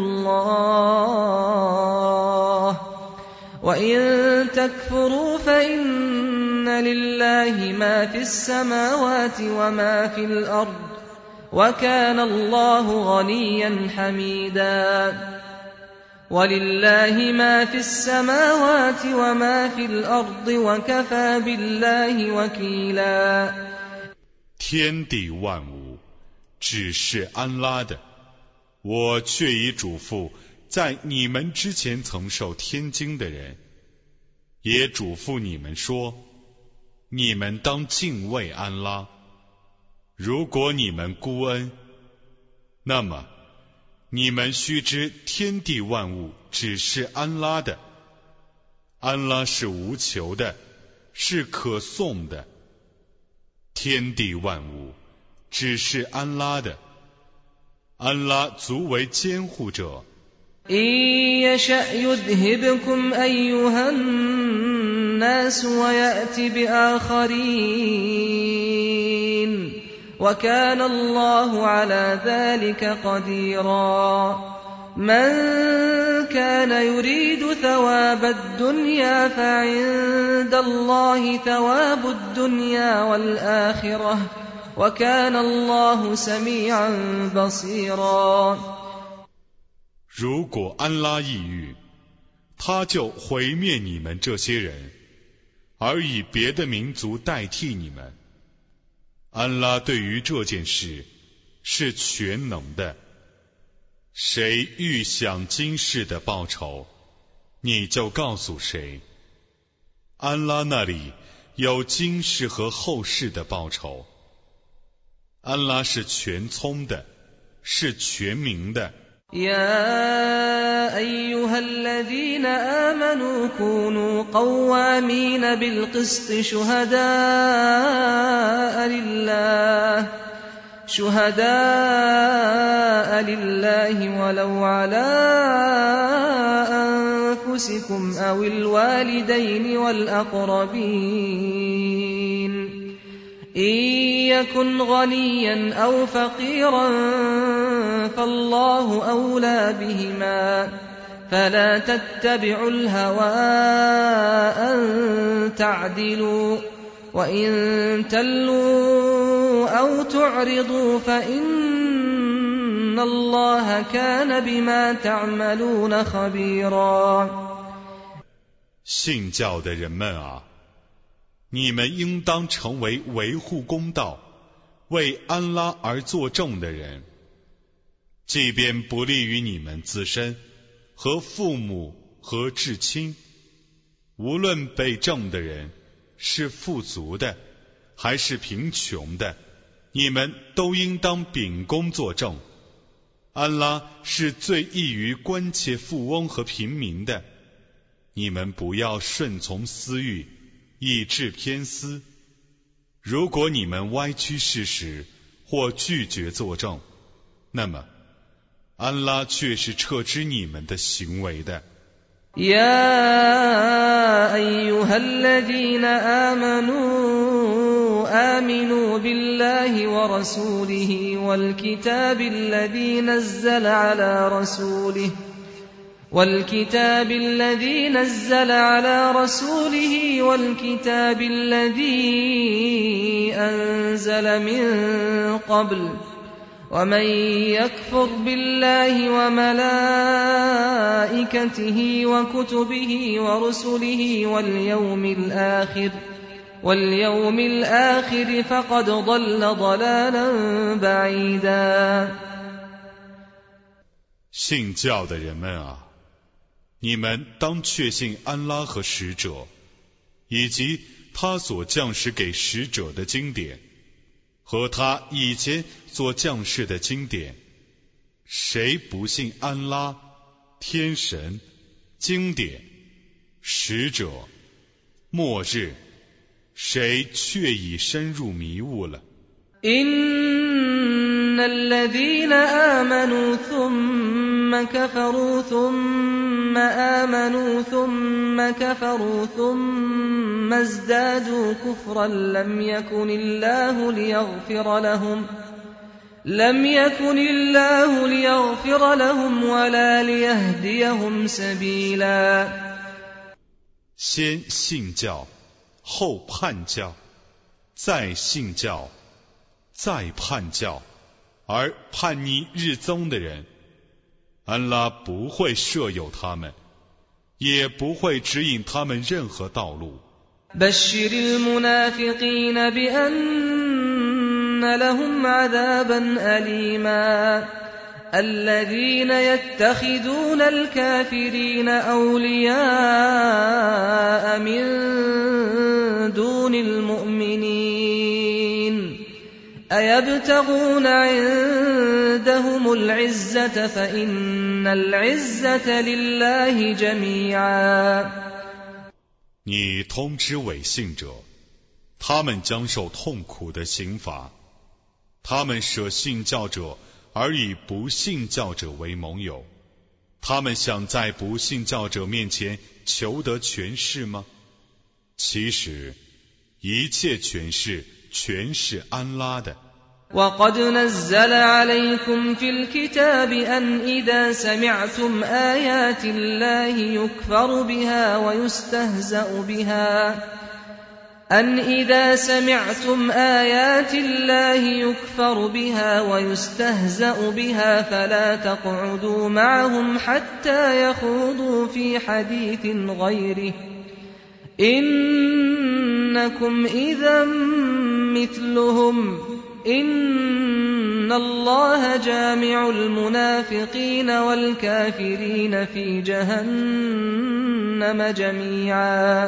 اللَّهَ وَإِن تَكْفُرُوا فَإِنَّ لِلَّهِ مَا فِي السَّمَاوَاتِ وَمَا فِي الْأَرْضِ وَكَانَ اللَّهُ غَنِيًّا حَمِيدًا وَلِلَّهِ مَا فِي السَّمَاوَاتِ وَمَا فِي الْأَرْضِ وَكَفَى بِاللَّهِ وَكِيلًا。 天地万物只是安拉的，我却已嘱咐在你们之前曾受天经的人，也嘱咐你们说，你们当敬畏安拉。如果你们孤恩，那么你们须知天地万物只是安拉的，安拉是无求的，是可颂的。天地万物只是安拉的，安拉足为监护者。 إِن يَشَأْ يُذْهِبْكُمْ أَيُّهَا النَّاسُ وَيَأْتِ بِآخَرِينَ وَكَانَ اللَّهُ عَلَى ذَلِكَ قَدِيرًا مَنْ كَانَ يُرِيدُ ثَوَابَ الدُّنْيَا فَعِندَ اللَّهِ ثَوَابُ الدُّنْيَا وَالْآخِرَةِ وَكَانَ اللَّهُ سَمِيعًا بَصِيرًا。 如果安拉抑郁，他就毁灭你们这些人，而以别的民族代替你们。安拉对于这件事是全能的。谁欲享今世的报酬，你就告诉谁，安拉那里有今世和后世的报酬。安拉是全聪的，是全明的。 يا أيها الذين آمنوا كونوا قوامين بالقسط شهداء لله شهداء لله ولو على أنفسكم أو الوالدين والأقربين إن يكن غنيا أو فقيرا فالله أولى بهما فلا تتبعوا الهوى أن تعدلوا وإن تلوا أو تعرضوا فإن الله كان بما تعملون خبيرا。 信教的人们啊，你们应当成为维护公道、为安拉而作证的人，即便不利于你们自身和父母和至亲，无论被证的人是富足的还是贫穷的，你们都应当秉公作证。安拉是最易于关切富翁和平民的，你们不要顺从私欲，以致偏私。如果你们歪曲事实或拒绝作证，那么安拉却是撤知你们的行为的。 يا أيها الذين آمنوا آمنوا بالله ورسوله والكتاب الذي نزل على رسوله والكتاب الذي نزل على رسوله والكتاب الذي أنزل من قبل ومن يكفر بالله وملائكته وكتبه ورسله واليوم الآخر واليوم الآخر فقد ضل ضلالا بعيدا。 信教的人们啊，你们当确信安拉和使者，以及他所降示给使者的经典，和他以前所降示的经典。谁不信安拉、天神、经典、使者、末日，谁却已深入迷雾了。 إن الذين آمنوا ثم كفروا ثم آمنوا ثم كفروا ثم ازدادوا كفرا لم يكن الله ليغفر لهم لم يكن الله ليغفر لهم ولا ليهديهم سبيلا。 先信教，后叛教，再信教，再叛教，而叛逆日宗的人， 安拉不会摄诱他们，也不会指引他们任何道路。 بشر المنافقين بأن لهم عذابا أليما الذين يتخذون الكافرين أولياء من دون المؤمنين أيبتغون عندهم العزة فإن العزة لله جميعا。 你通知伪信者，他们将受痛苦的刑罚。他们舍信教者，而以不信教者为盟友。他们想在不信教者面前求得权势吗？其实，一切权势全是安拉的。 وقد نزل عليكم في الكتاب أن إذا سمعتم آيات الله يكفر بها ويستهزأ بها أن إذا سمعتم آيات الله يكفر بها ويستهزأ بها فلا تقعدوا معهم حتى يخوضوا في حديث غيره إنكم إذا مثلهم إن الله جامع المنافقين والكافرين في جهنم جميعا。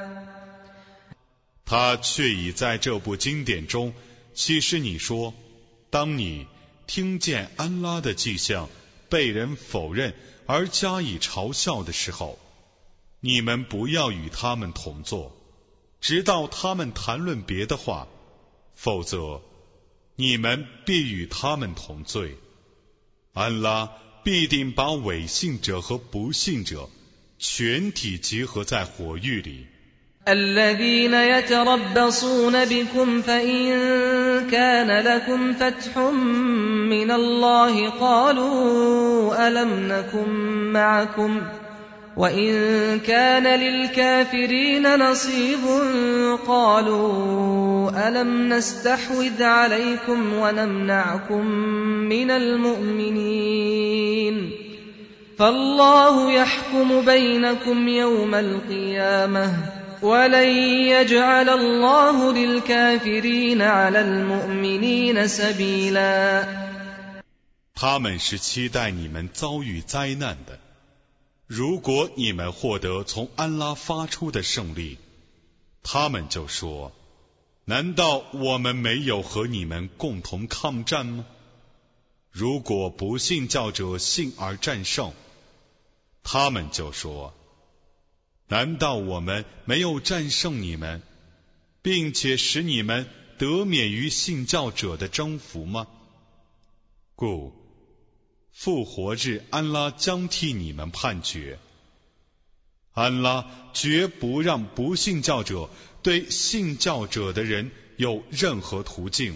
他却已在这部经典中启示你说，当你听见安拉的迹象被人否认而加以嘲笑的时候，你们不要与他们同坐，直到他们谈论别的话，否则你们必与他们同罪。安拉必定把伪信者和不信者全体结合在火狱里。 الذين يتربصون بكم فإن كان لكم فتح من الله قالوا ألم نكن معكم وإن كان للكافرين نصيب قالوا ألم نستحوذ عليكم ونمنعكم من المؤمنين فالله يحكم بينكم يوم القيامة ولن يجعل الله للكافرين على المؤمنين سبيلا。 他们是期待你们遭遇灾难的。如果你们获得从安拉发出的胜利，他们就说，难道我们没有和你们共同抗战吗？如果不信教者信而战胜，他们就说，难道我们没有战胜你们，并且使你们得免于信教者的征服吗？故复活日安拉将替你们判决，安拉绝不让不信教者对信教者的人有任何途径。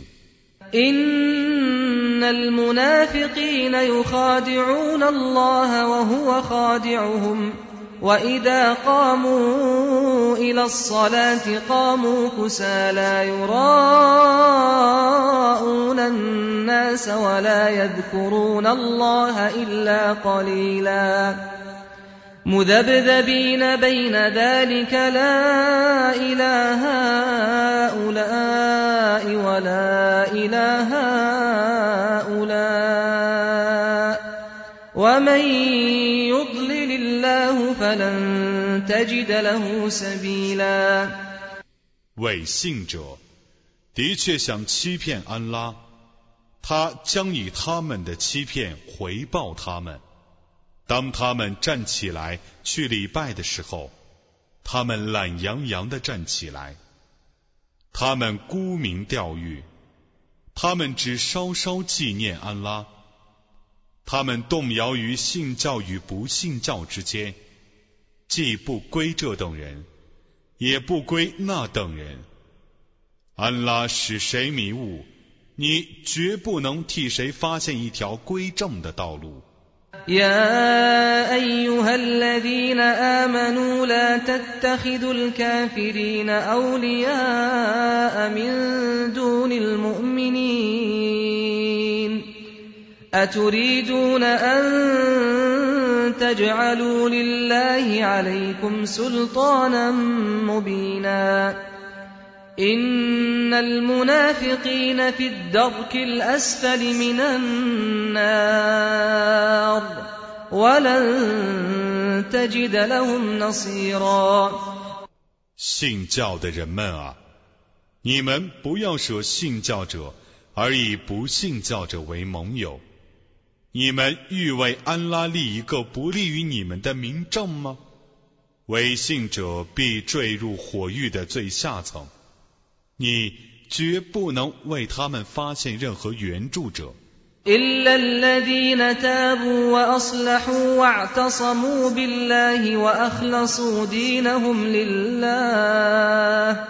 إن المنافقين يخادعون الله وهو خادعهم وإذا قاموا إلى الصلاة قاموا كسالى يراءون الناس ولا يذكرون الله إلا قليلا مذبذبين بين ذلك لا إله هؤلاء ولا إله هؤلاء ومن يضلل الله فلن تجد له سبيلا。 伪信者的确想欺骗安拉，他将以他们的欺骗回报他们。当他们站起来去礼拜的时候，他们懒洋洋地站起来，他们沽名钓誉，他们只稍稍纪念安拉，他们动摇于信教与不信教之间，既不归这等人，也不归那等人。安拉使谁迷雾，你绝不能替谁发现一条归正的道路。 يا أيها الذين آمنوا لا تتخذوا الكافرين أولياء من دون المؤمنين أتريدون أن تجعلوا لله عليكم سلطانا مبينا إن المنافقين في الدرك الأسفل من النار ولن تجد لهم نصيرا 信教的人们啊，你们不要舍信教者，而以不信教者为盟友。你们欲为安拉立一个不利于你们的明证吗？违信者必坠入火狱的最下层，你绝不能为他们发现任何援助者。 إلا الذين تابوا وأصلحوا واعتصموا بالله وأخلصوا دينهم لله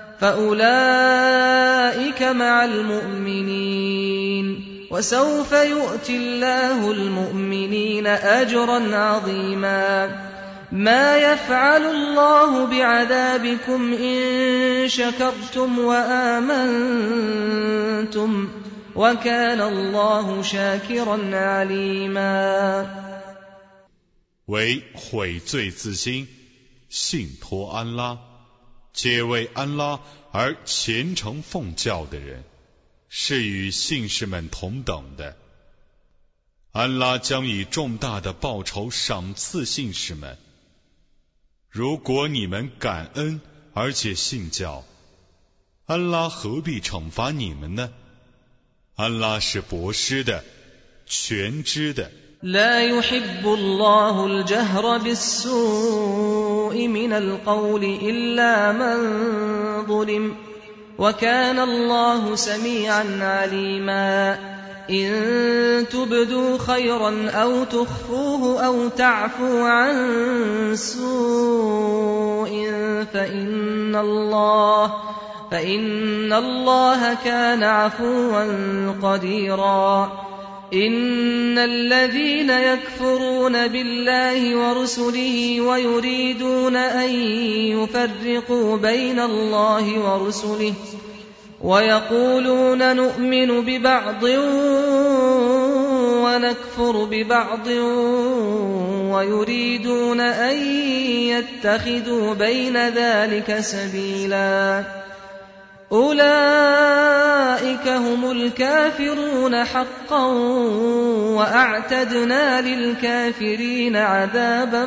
فأولئك مع المؤمنين وسوف يؤتي الله المؤمنين أجرا عظيما ما يفعل الله بعذابكم إن شكرتم وآمنتم وكان الله شاكرا عليما 为悔罪自新，信托安拉，皆为安拉而虔诚奉教的人，是与信士们同等的。安拉将以重大的报酬赏赐信士们。如果你们感恩而且信教，安拉何必惩罚你们呢？安拉是博施的，全知的。 لا يحب الله الجهر بالسوء من القول إلا من ظلم وكان الله سميعا عليما إن تبدوا خيرا أو تخفوه أو تعفو عن سوء فإن الله فإن الله كان عفوا قديرا إن الذين يكفرون بالله ورسله ويريدون أن يفرقوا بين الله ورسله ويقولون نؤمن ببعض ونكفر ببعض ويريدون أن يتخذوا بين ذلك سبيلا أولئك هم الكافرون حقا وأعتدنا للكافرين عذابا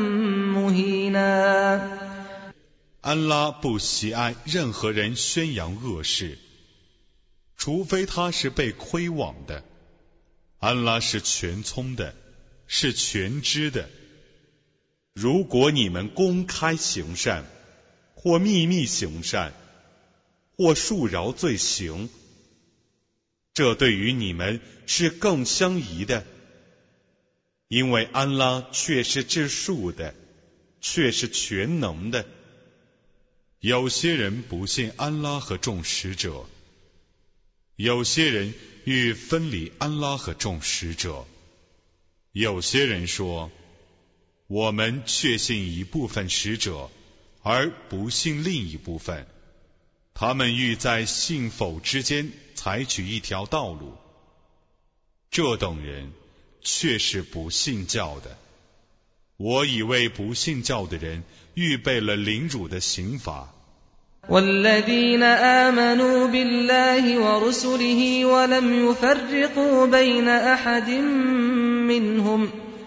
مهينا 安拉不喜爱任何人宣扬恶事，除非他是被亏枉的。安拉是全聪的，是全知的。如果你们公开行善，或秘密行善，或恕饶罪行，这对于你们是更相宜的，因为安拉却是至恕的，却是全能的。有些人不信安拉和众使者，有些人欲分离安拉和众使者，有些人说，我们确信一部分使者，而不信另一部分。他们欲在信否之间采取一条道路，这等人却是不信教的。我已为不信教的人预备了凌辱的刑罚。 والذين آمنوا بالله ورسله ولم يفرقوا بين أحد منهم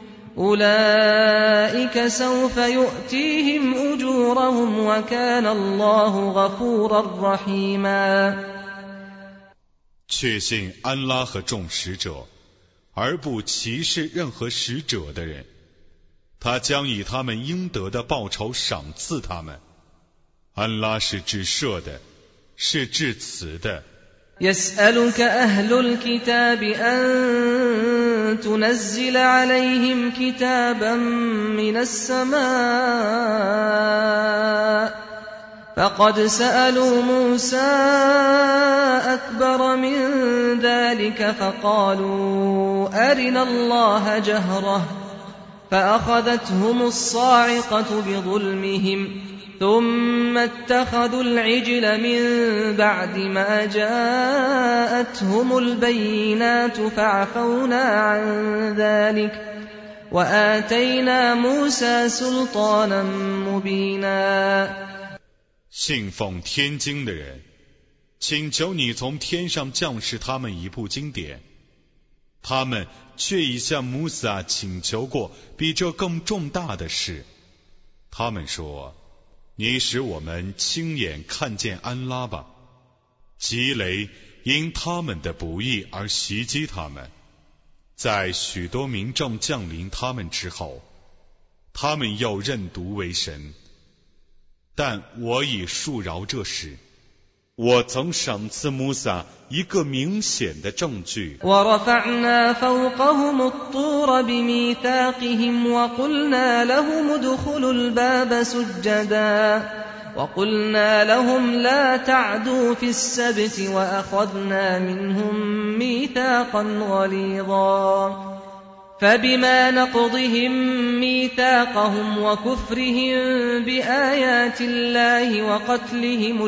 أولئك سوف يؤتيهم أجورهم وكان الله غفورا رحيما 确信安拉和众使者，而不歧视任何使者的人，他将以他们应得的报酬赏赐他们。安拉是至赦的，是至慈的。 يسألك أهل الكتاب أن تنزل عليهم كتابا من السماء فقد سألوا موسى أكبر من ذلك فقالوا أرنا الله جهرة فأخذتهم الصاعقة بظلمهم ثم اتخذوا العجل من بعد ما جاءتهم البينات فعفونا عن ذلك وآتينا موسى سلطانا مبينا。 信奉天经的人，请求你从天上降示他们一部经典。他们却已向穆萨请求过比这更重大的事。他们说，你使我们亲眼看见安拉吧。急雷因他们的不义而袭击他们，在许多民众降临他们之后，他们又认犊为神。但我已恕饶这事。我曾赏赐穆萨一个明显的证据。 ورفعنا فوقهم الطور بميثاقهم وقلنا لهم ادخلوا الباب سجدا وقلنا لهم لا تعدوا في السبت وأخذنا منهم ميثاقا غليظا فبما نقضهم ميثاقهم وكفرهم بآيات الله وقتلهم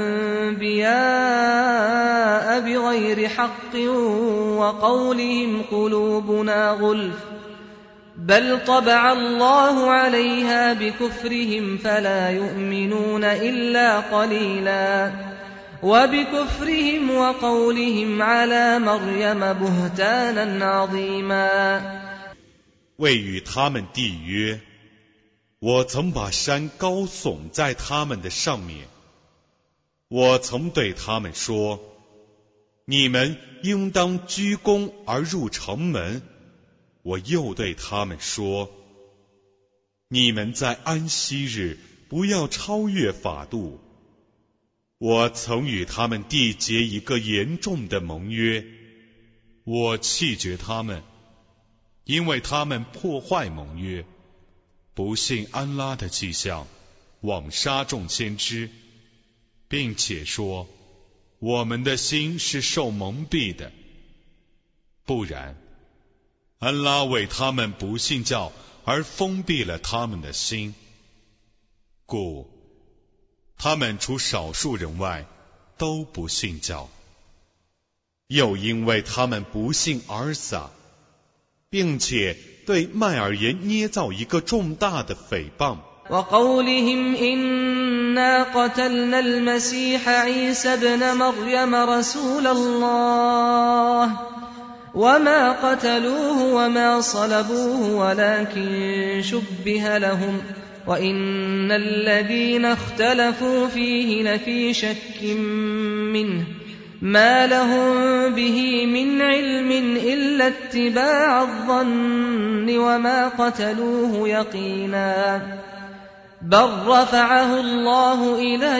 الأنبياء بغير حق وقولهم قلوبنا غلف بل طبع الله عليها بكفرهم فلا يؤمنون إلا قليلا وبكفرهم وقولهم على مريم بهتانا عظيما。 为与他们缔约，我曾把山高耸在他们的上面。我曾对他们说，你们应当鞠躬而入城门。我又对他们说，你们在安息日不要超越法度。我曾与他们缔结一个严重的盟约，我弃绝他们，因为他们破坏盟约，不信安拉的迹象，枉杀众先知，并且说我们的心是受蒙蔽的。不然，安拉为他们不信教而封闭了他们的心，故他们除少数人外都不信教。又因为他们不信尔撒，并且对麦尔言捏造一个重大的诽谤。 وقولهم إنا قتلنا المسيح عيسى ابن مريم رسول الله وما قتلوه وما صلبوه ولكن شبه لهم وإن الذين اختلفوا فيه لفي شك منه ما لهم به من علم إلا اتباع الظن وما قتلوه يقينا بل رفعه الله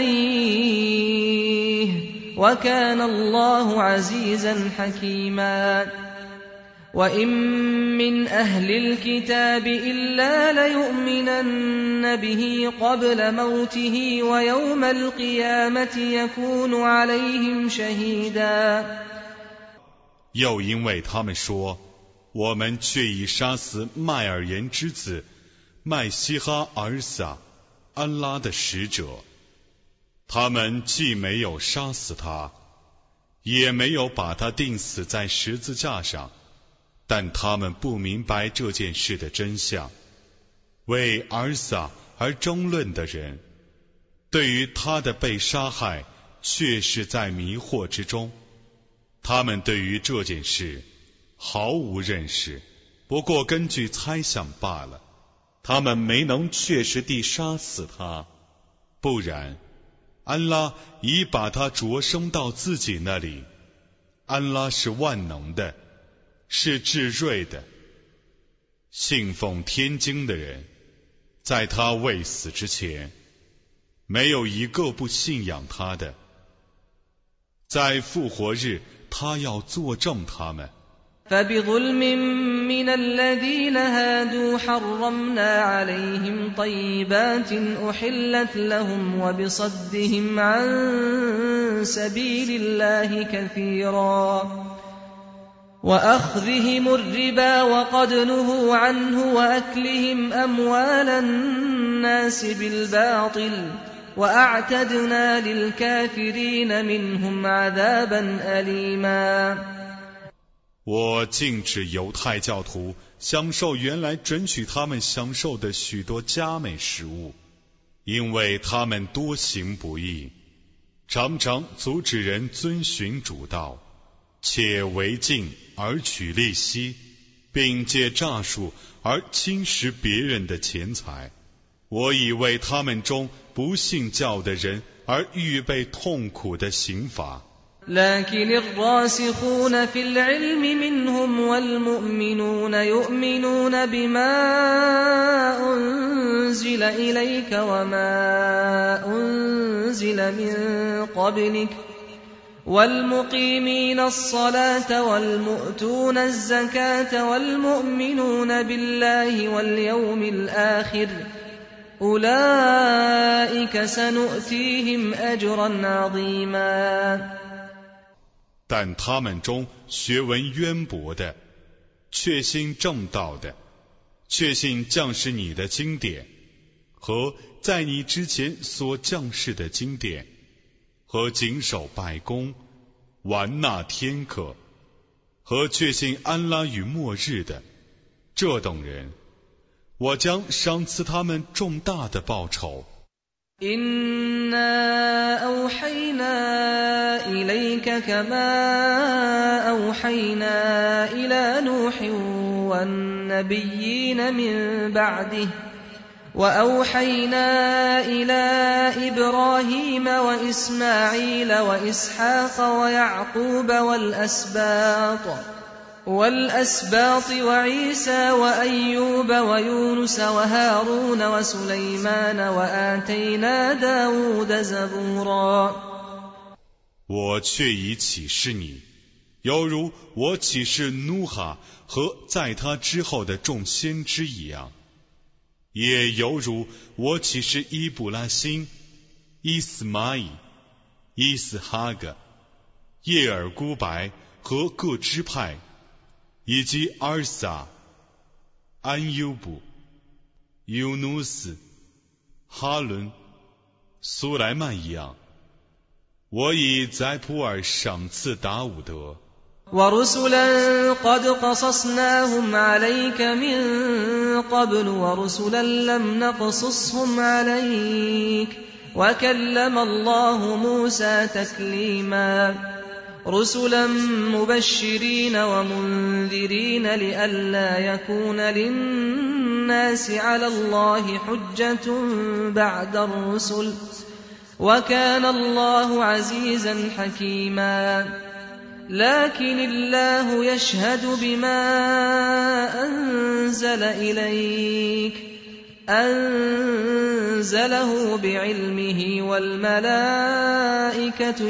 إليه وكان الله عزيزا حكيما وإن من أهل الكتاب إلا ليؤمنن به قبل موته ويوم القيامة يكون عليهم شهيدا。 又因为他们说，我们却已杀死麦尔言之子麦西哈尔撒，安拉的使者。他们既没有杀死他，也没有把他钉死在十字架上，但他们不明白这件事的真相。为尔撒而争论的人，对于他的被杀害却是在迷惑之中。他们对于这件事毫无认识，不过根据猜想罢了。他们没能确实地杀死他，不然安拉已把他擢升到自己那里。安拉是万能的，是至睿的。信奉天经的人，在他未死之前，没有一个不信仰他的。在复活日，他要作证他们。 فبظلم من الذين هادوا حرمنا عليهم طيبات أحلت لهم وبصدهم عن سبيل الله كثيرا وأخذهم الربا وقد نهوا عنه وأكلهم أموال الناس بالباطل وأعتدنا للكافرين منهم عذابا أليما。 我禁止犹太教徒享受原来准许他们享受的许多佳美食物，因为他们多行不义，常常阻止人遵循主道，且违禁而取利息，并借诈术而侵蚀别人的钱财。我已为他们中不信教的人而预备痛苦的刑罚。 لكن الراسخون في العلم منهم والمؤمنون يؤمنون بما أنزل إليك وما أنزل من قبلك والمقيمين الصلاة والمؤتون الزكاة والمؤمنون بالله واليوم الآخر أولئك سنؤتيهم أجرا عظيما。 但他们中学问渊博的，确信正道的，确信降世你的经典和在你之前所降世的经典，和谨守百功，完纳天课，和确信安拉与末日的，这等人，我将赏赐他们重大的报酬。 إنا أوحينا إليك كما أوحينا إلى نوح والنبيين من بعده وأوحينا إلى إبراهيم وإسماعيل وإسحاق ويعقوب والأسباط والأسباط وعيسى وأيوب ويونس وهارون وسليمان وآتينا داود زبورا。 我却已启示你，犹如我启示努哈和在他之后的众先知一样，也犹如我启示伊布拉辛、伊斯玛仪、伊斯哈格、叶尔孤白和各支派，以及阿尔撒、安优布、尤努斯、哈伦、苏莱曼一样。我已在普尔赏赐达伍德。 ورسلا قد قصصناهم عليك من قبل ورسلا لم نقصصهم عليك وكلم الله موسى تكليما رسلا مبشرين ومنذرين لئلا يكون للناس على الله حجة بعد الرسل وكان الله عزيزا حكيما لكن الله يشهد بما أنزل إليك أنزله بعلمه والملائكة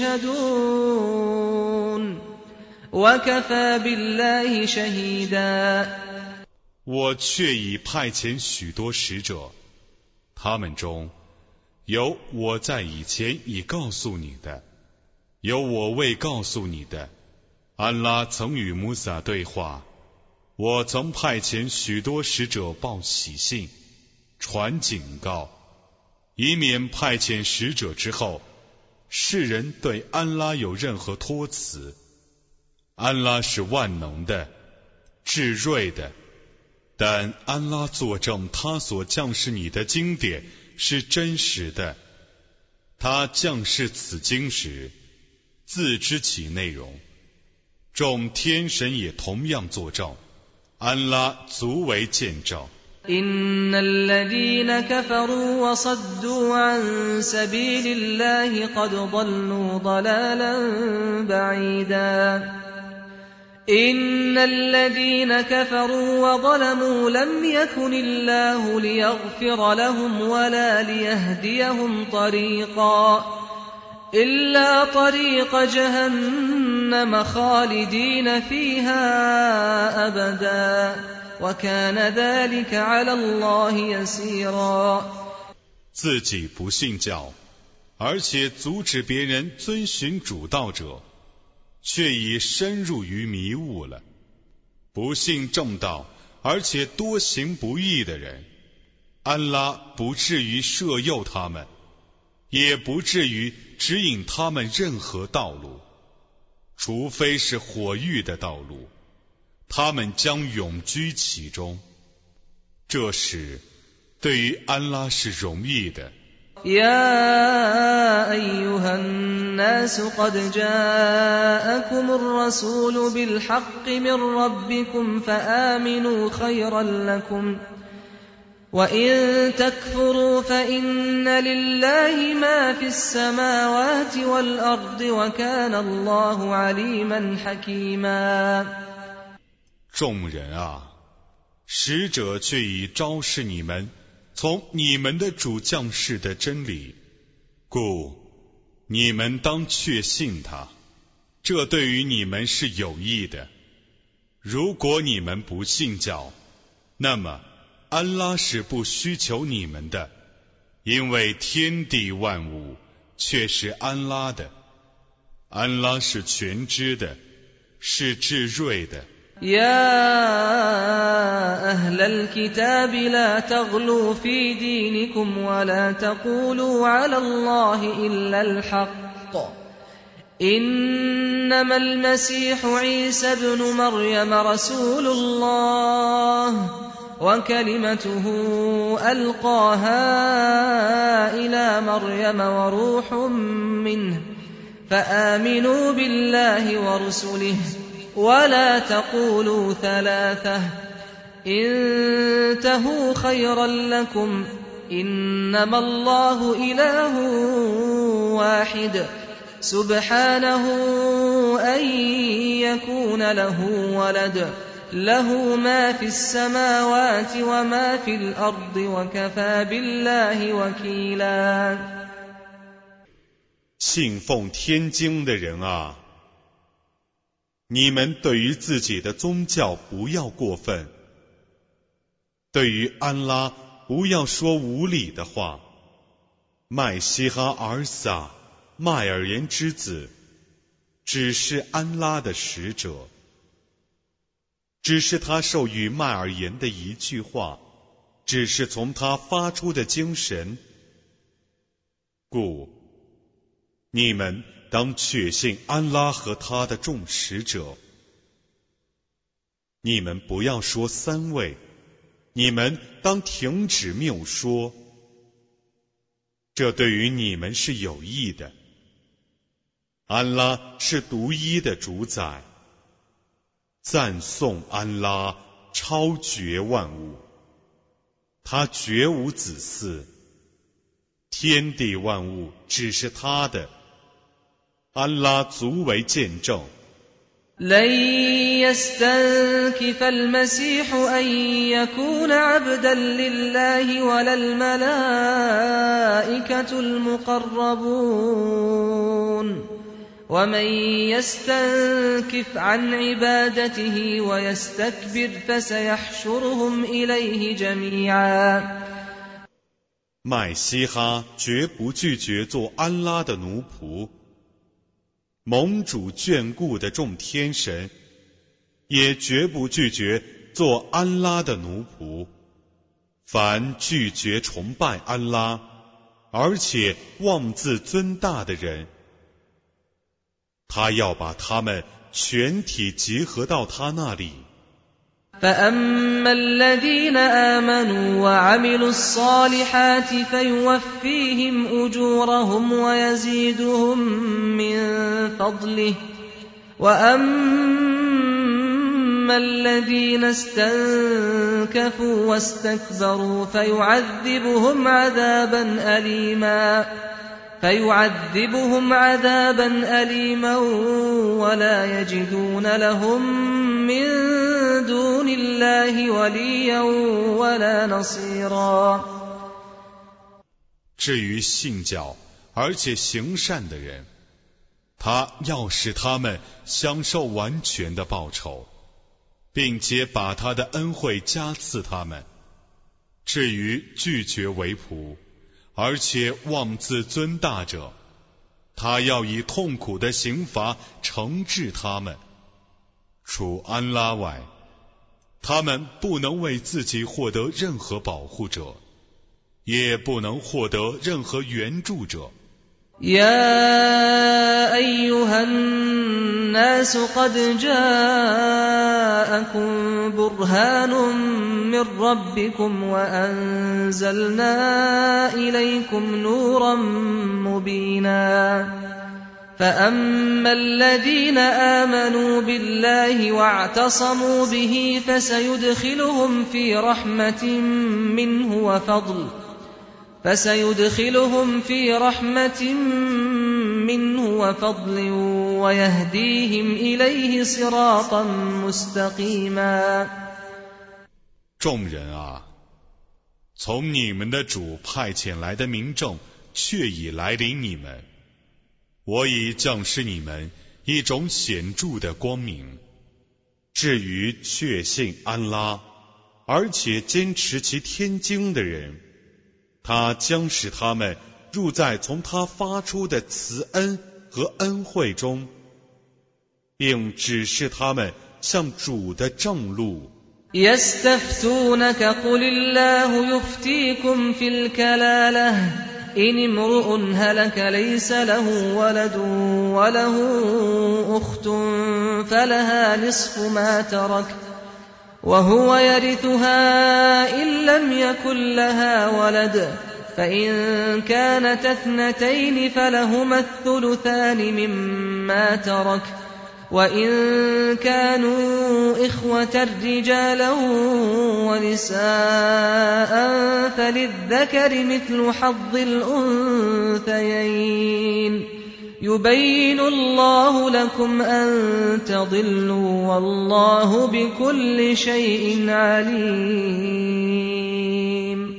يشهدون وكفى بالله شهيدا。 我却已派遣许多使者，他们中有我在以前已告诉你的，有我未告诉你的。安拉曾与穆萨对话，我曾派遣许多使者报喜信，传警告，以免派遣使者之后，世人对安拉有任何托辞。安拉是万能的，至睿的，但安拉作证，他所降示你的经典是真实的。他降示此经时，自知其内容，众天神也同样作证，安拉足为见证。 إن الذين كفروا وصدوا عن سبيل الله قد ضلوا ضلالا بعيدا إن الذين كفروا وظلموا لم يكن الله ليغفر لهم ولا ليهديهم طريقا إلا طريق جهنم خالدين فيها أبدا وكان ذلك على الله يسيرا。 自己不信教，而且阻止别人遵循主道者， 却已深入于迷雾了。不信正道而且多行不义的人，安拉不至于摄诱他们，也不至于指引他们任何道路，除非是火狱的道路，他们将永居其中。这时对于安拉是容易的。 يا أيها الناس قد جاءكم الرسول بالحق من ربكم فآمنوا خيرا لكم وإن تكفروا فإن لله ما في السماوات والأرض وكان الله عليما حكيما。 众人啊，使者却已昭示你们从你们的主降世的真理，故你们当确信他，这对于你们是有益的。如果你们不信教，那么安拉是不需求你们的，因为天地万物却是安拉的，安拉是全知的，是至睿的。 يا أهل الكتاب لا تغلوا في دينكم ولا تقولوا على الله إلا الحق إنما المسيح عيسى ابن مريم رسول الله وكلمته ألقاها إلى مريم وروح منه فآمنوا بالله ورسله ولا تقولوا ثلاثة انتهوا خيرا لكم إنما الله إله واحد سبحانه أن يكون له ولد له ما في السماوات وما في الأرض وكفى بالله وكيلا。 信奉天经的人啊，你们对于自己的宗教不要过分，对于安拉不要说无理的话。麦西哈儿撒，麦尔言之子，只是安拉的使者，只是他授予麦尔言的一句话，只是从他发出的精神。故你们当确信安拉和他的众使者。你们不要说三位，你们当停止谬说，这对于你们是有益的。安拉是独一的主宰，赞颂安拉超绝万物，他绝无子嗣，天地万物只是他的，安拉足为见证。 لن يستنكف المسيح أن يكون عبدا لله ولا الملائكة المقربون ومن يستنكف عن عبادته ويستكبر فسيحشرهم إليه جميعا。 麦西哈绝不拒绝做安拉的奴仆，蒙主眷顾的众天神也绝不拒绝做安拉的奴仆。凡拒绝崇拜安拉，而且妄自尊大的人，他要把他们全体结合到他那里。 فأما الذين آمنوا وعملوا الصالحات فيوفيهم أجورهم ويزيدهم من فضله وأما الذين استنكفوا واستكبروا فيعذبهم عذابا أليما فيعذبهم عذابا أليما ولا يجدون لهم من دون الله وليا ولا نصيرا。 至于信教而且行善的人，他要使他们享受完全的报酬，并且把他的恩惠加赐他们。至于拒绝为仆而且妄自尊大者， 他要以痛苦的刑罚惩治他们。除安拉外，他们不能为自己获得任何保护者，也不能获得任何援助者。 يا أيها الناس قد جاءكم برهان من ربكم وأنزلنا إليكم نورا مبينا فأما الذين آمنوا بالله واعتصموا به فسيدخلهم في رحمة منه وفضل فسيدخلهم في رحمة منه وفضل ويهديهم إليه صراطا مستقيما 众人啊，从你们的主派遣来的明证却已来临你们，我已降示你们一种显著的光明。至于确信安拉，而且坚持其天经的人，他将使他们入在从他发出的慈恩和恩惠中，并指示他们向主的正路。 يستفتونك قل الله يفتيكم في الكلالة إن امرؤ هلك ليس له ولد وله أخت فلها نصف ما ترك وهو يرثها إن لم يكن لها ولد فإن كانت اثنتين فلهما الثلثان مما ترك وإن كانوا إخوة رجالا ونساء فللذكر مثل حظ الأنثيين يبين الله لكم أن تضلوا والله بكل شيء عليم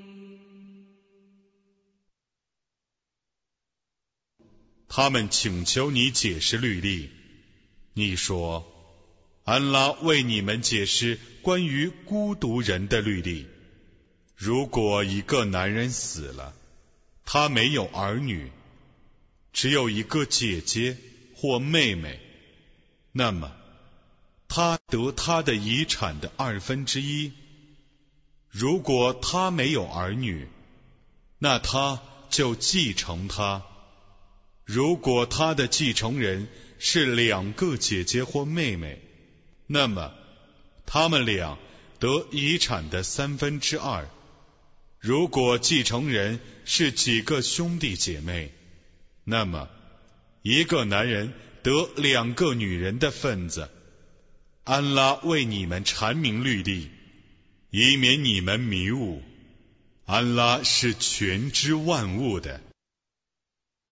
他们请求你解释律例，你说，安拉为你们解释关于孤独人的律例。如果一个男人死了，他没有儿女，只有一个姐姐或妹妹，那么他得他的遗产的二分之一。如果他没有儿女，那他就继承他。如果他的继承人是两个姐姐或妹妹，那么他们俩得遗产的三分之二。如果继承人是几个兄弟姐妹，那么一个男人得两个女人的份子。安拉为你们阐明律例，以免你们迷误。安拉是全知万物的。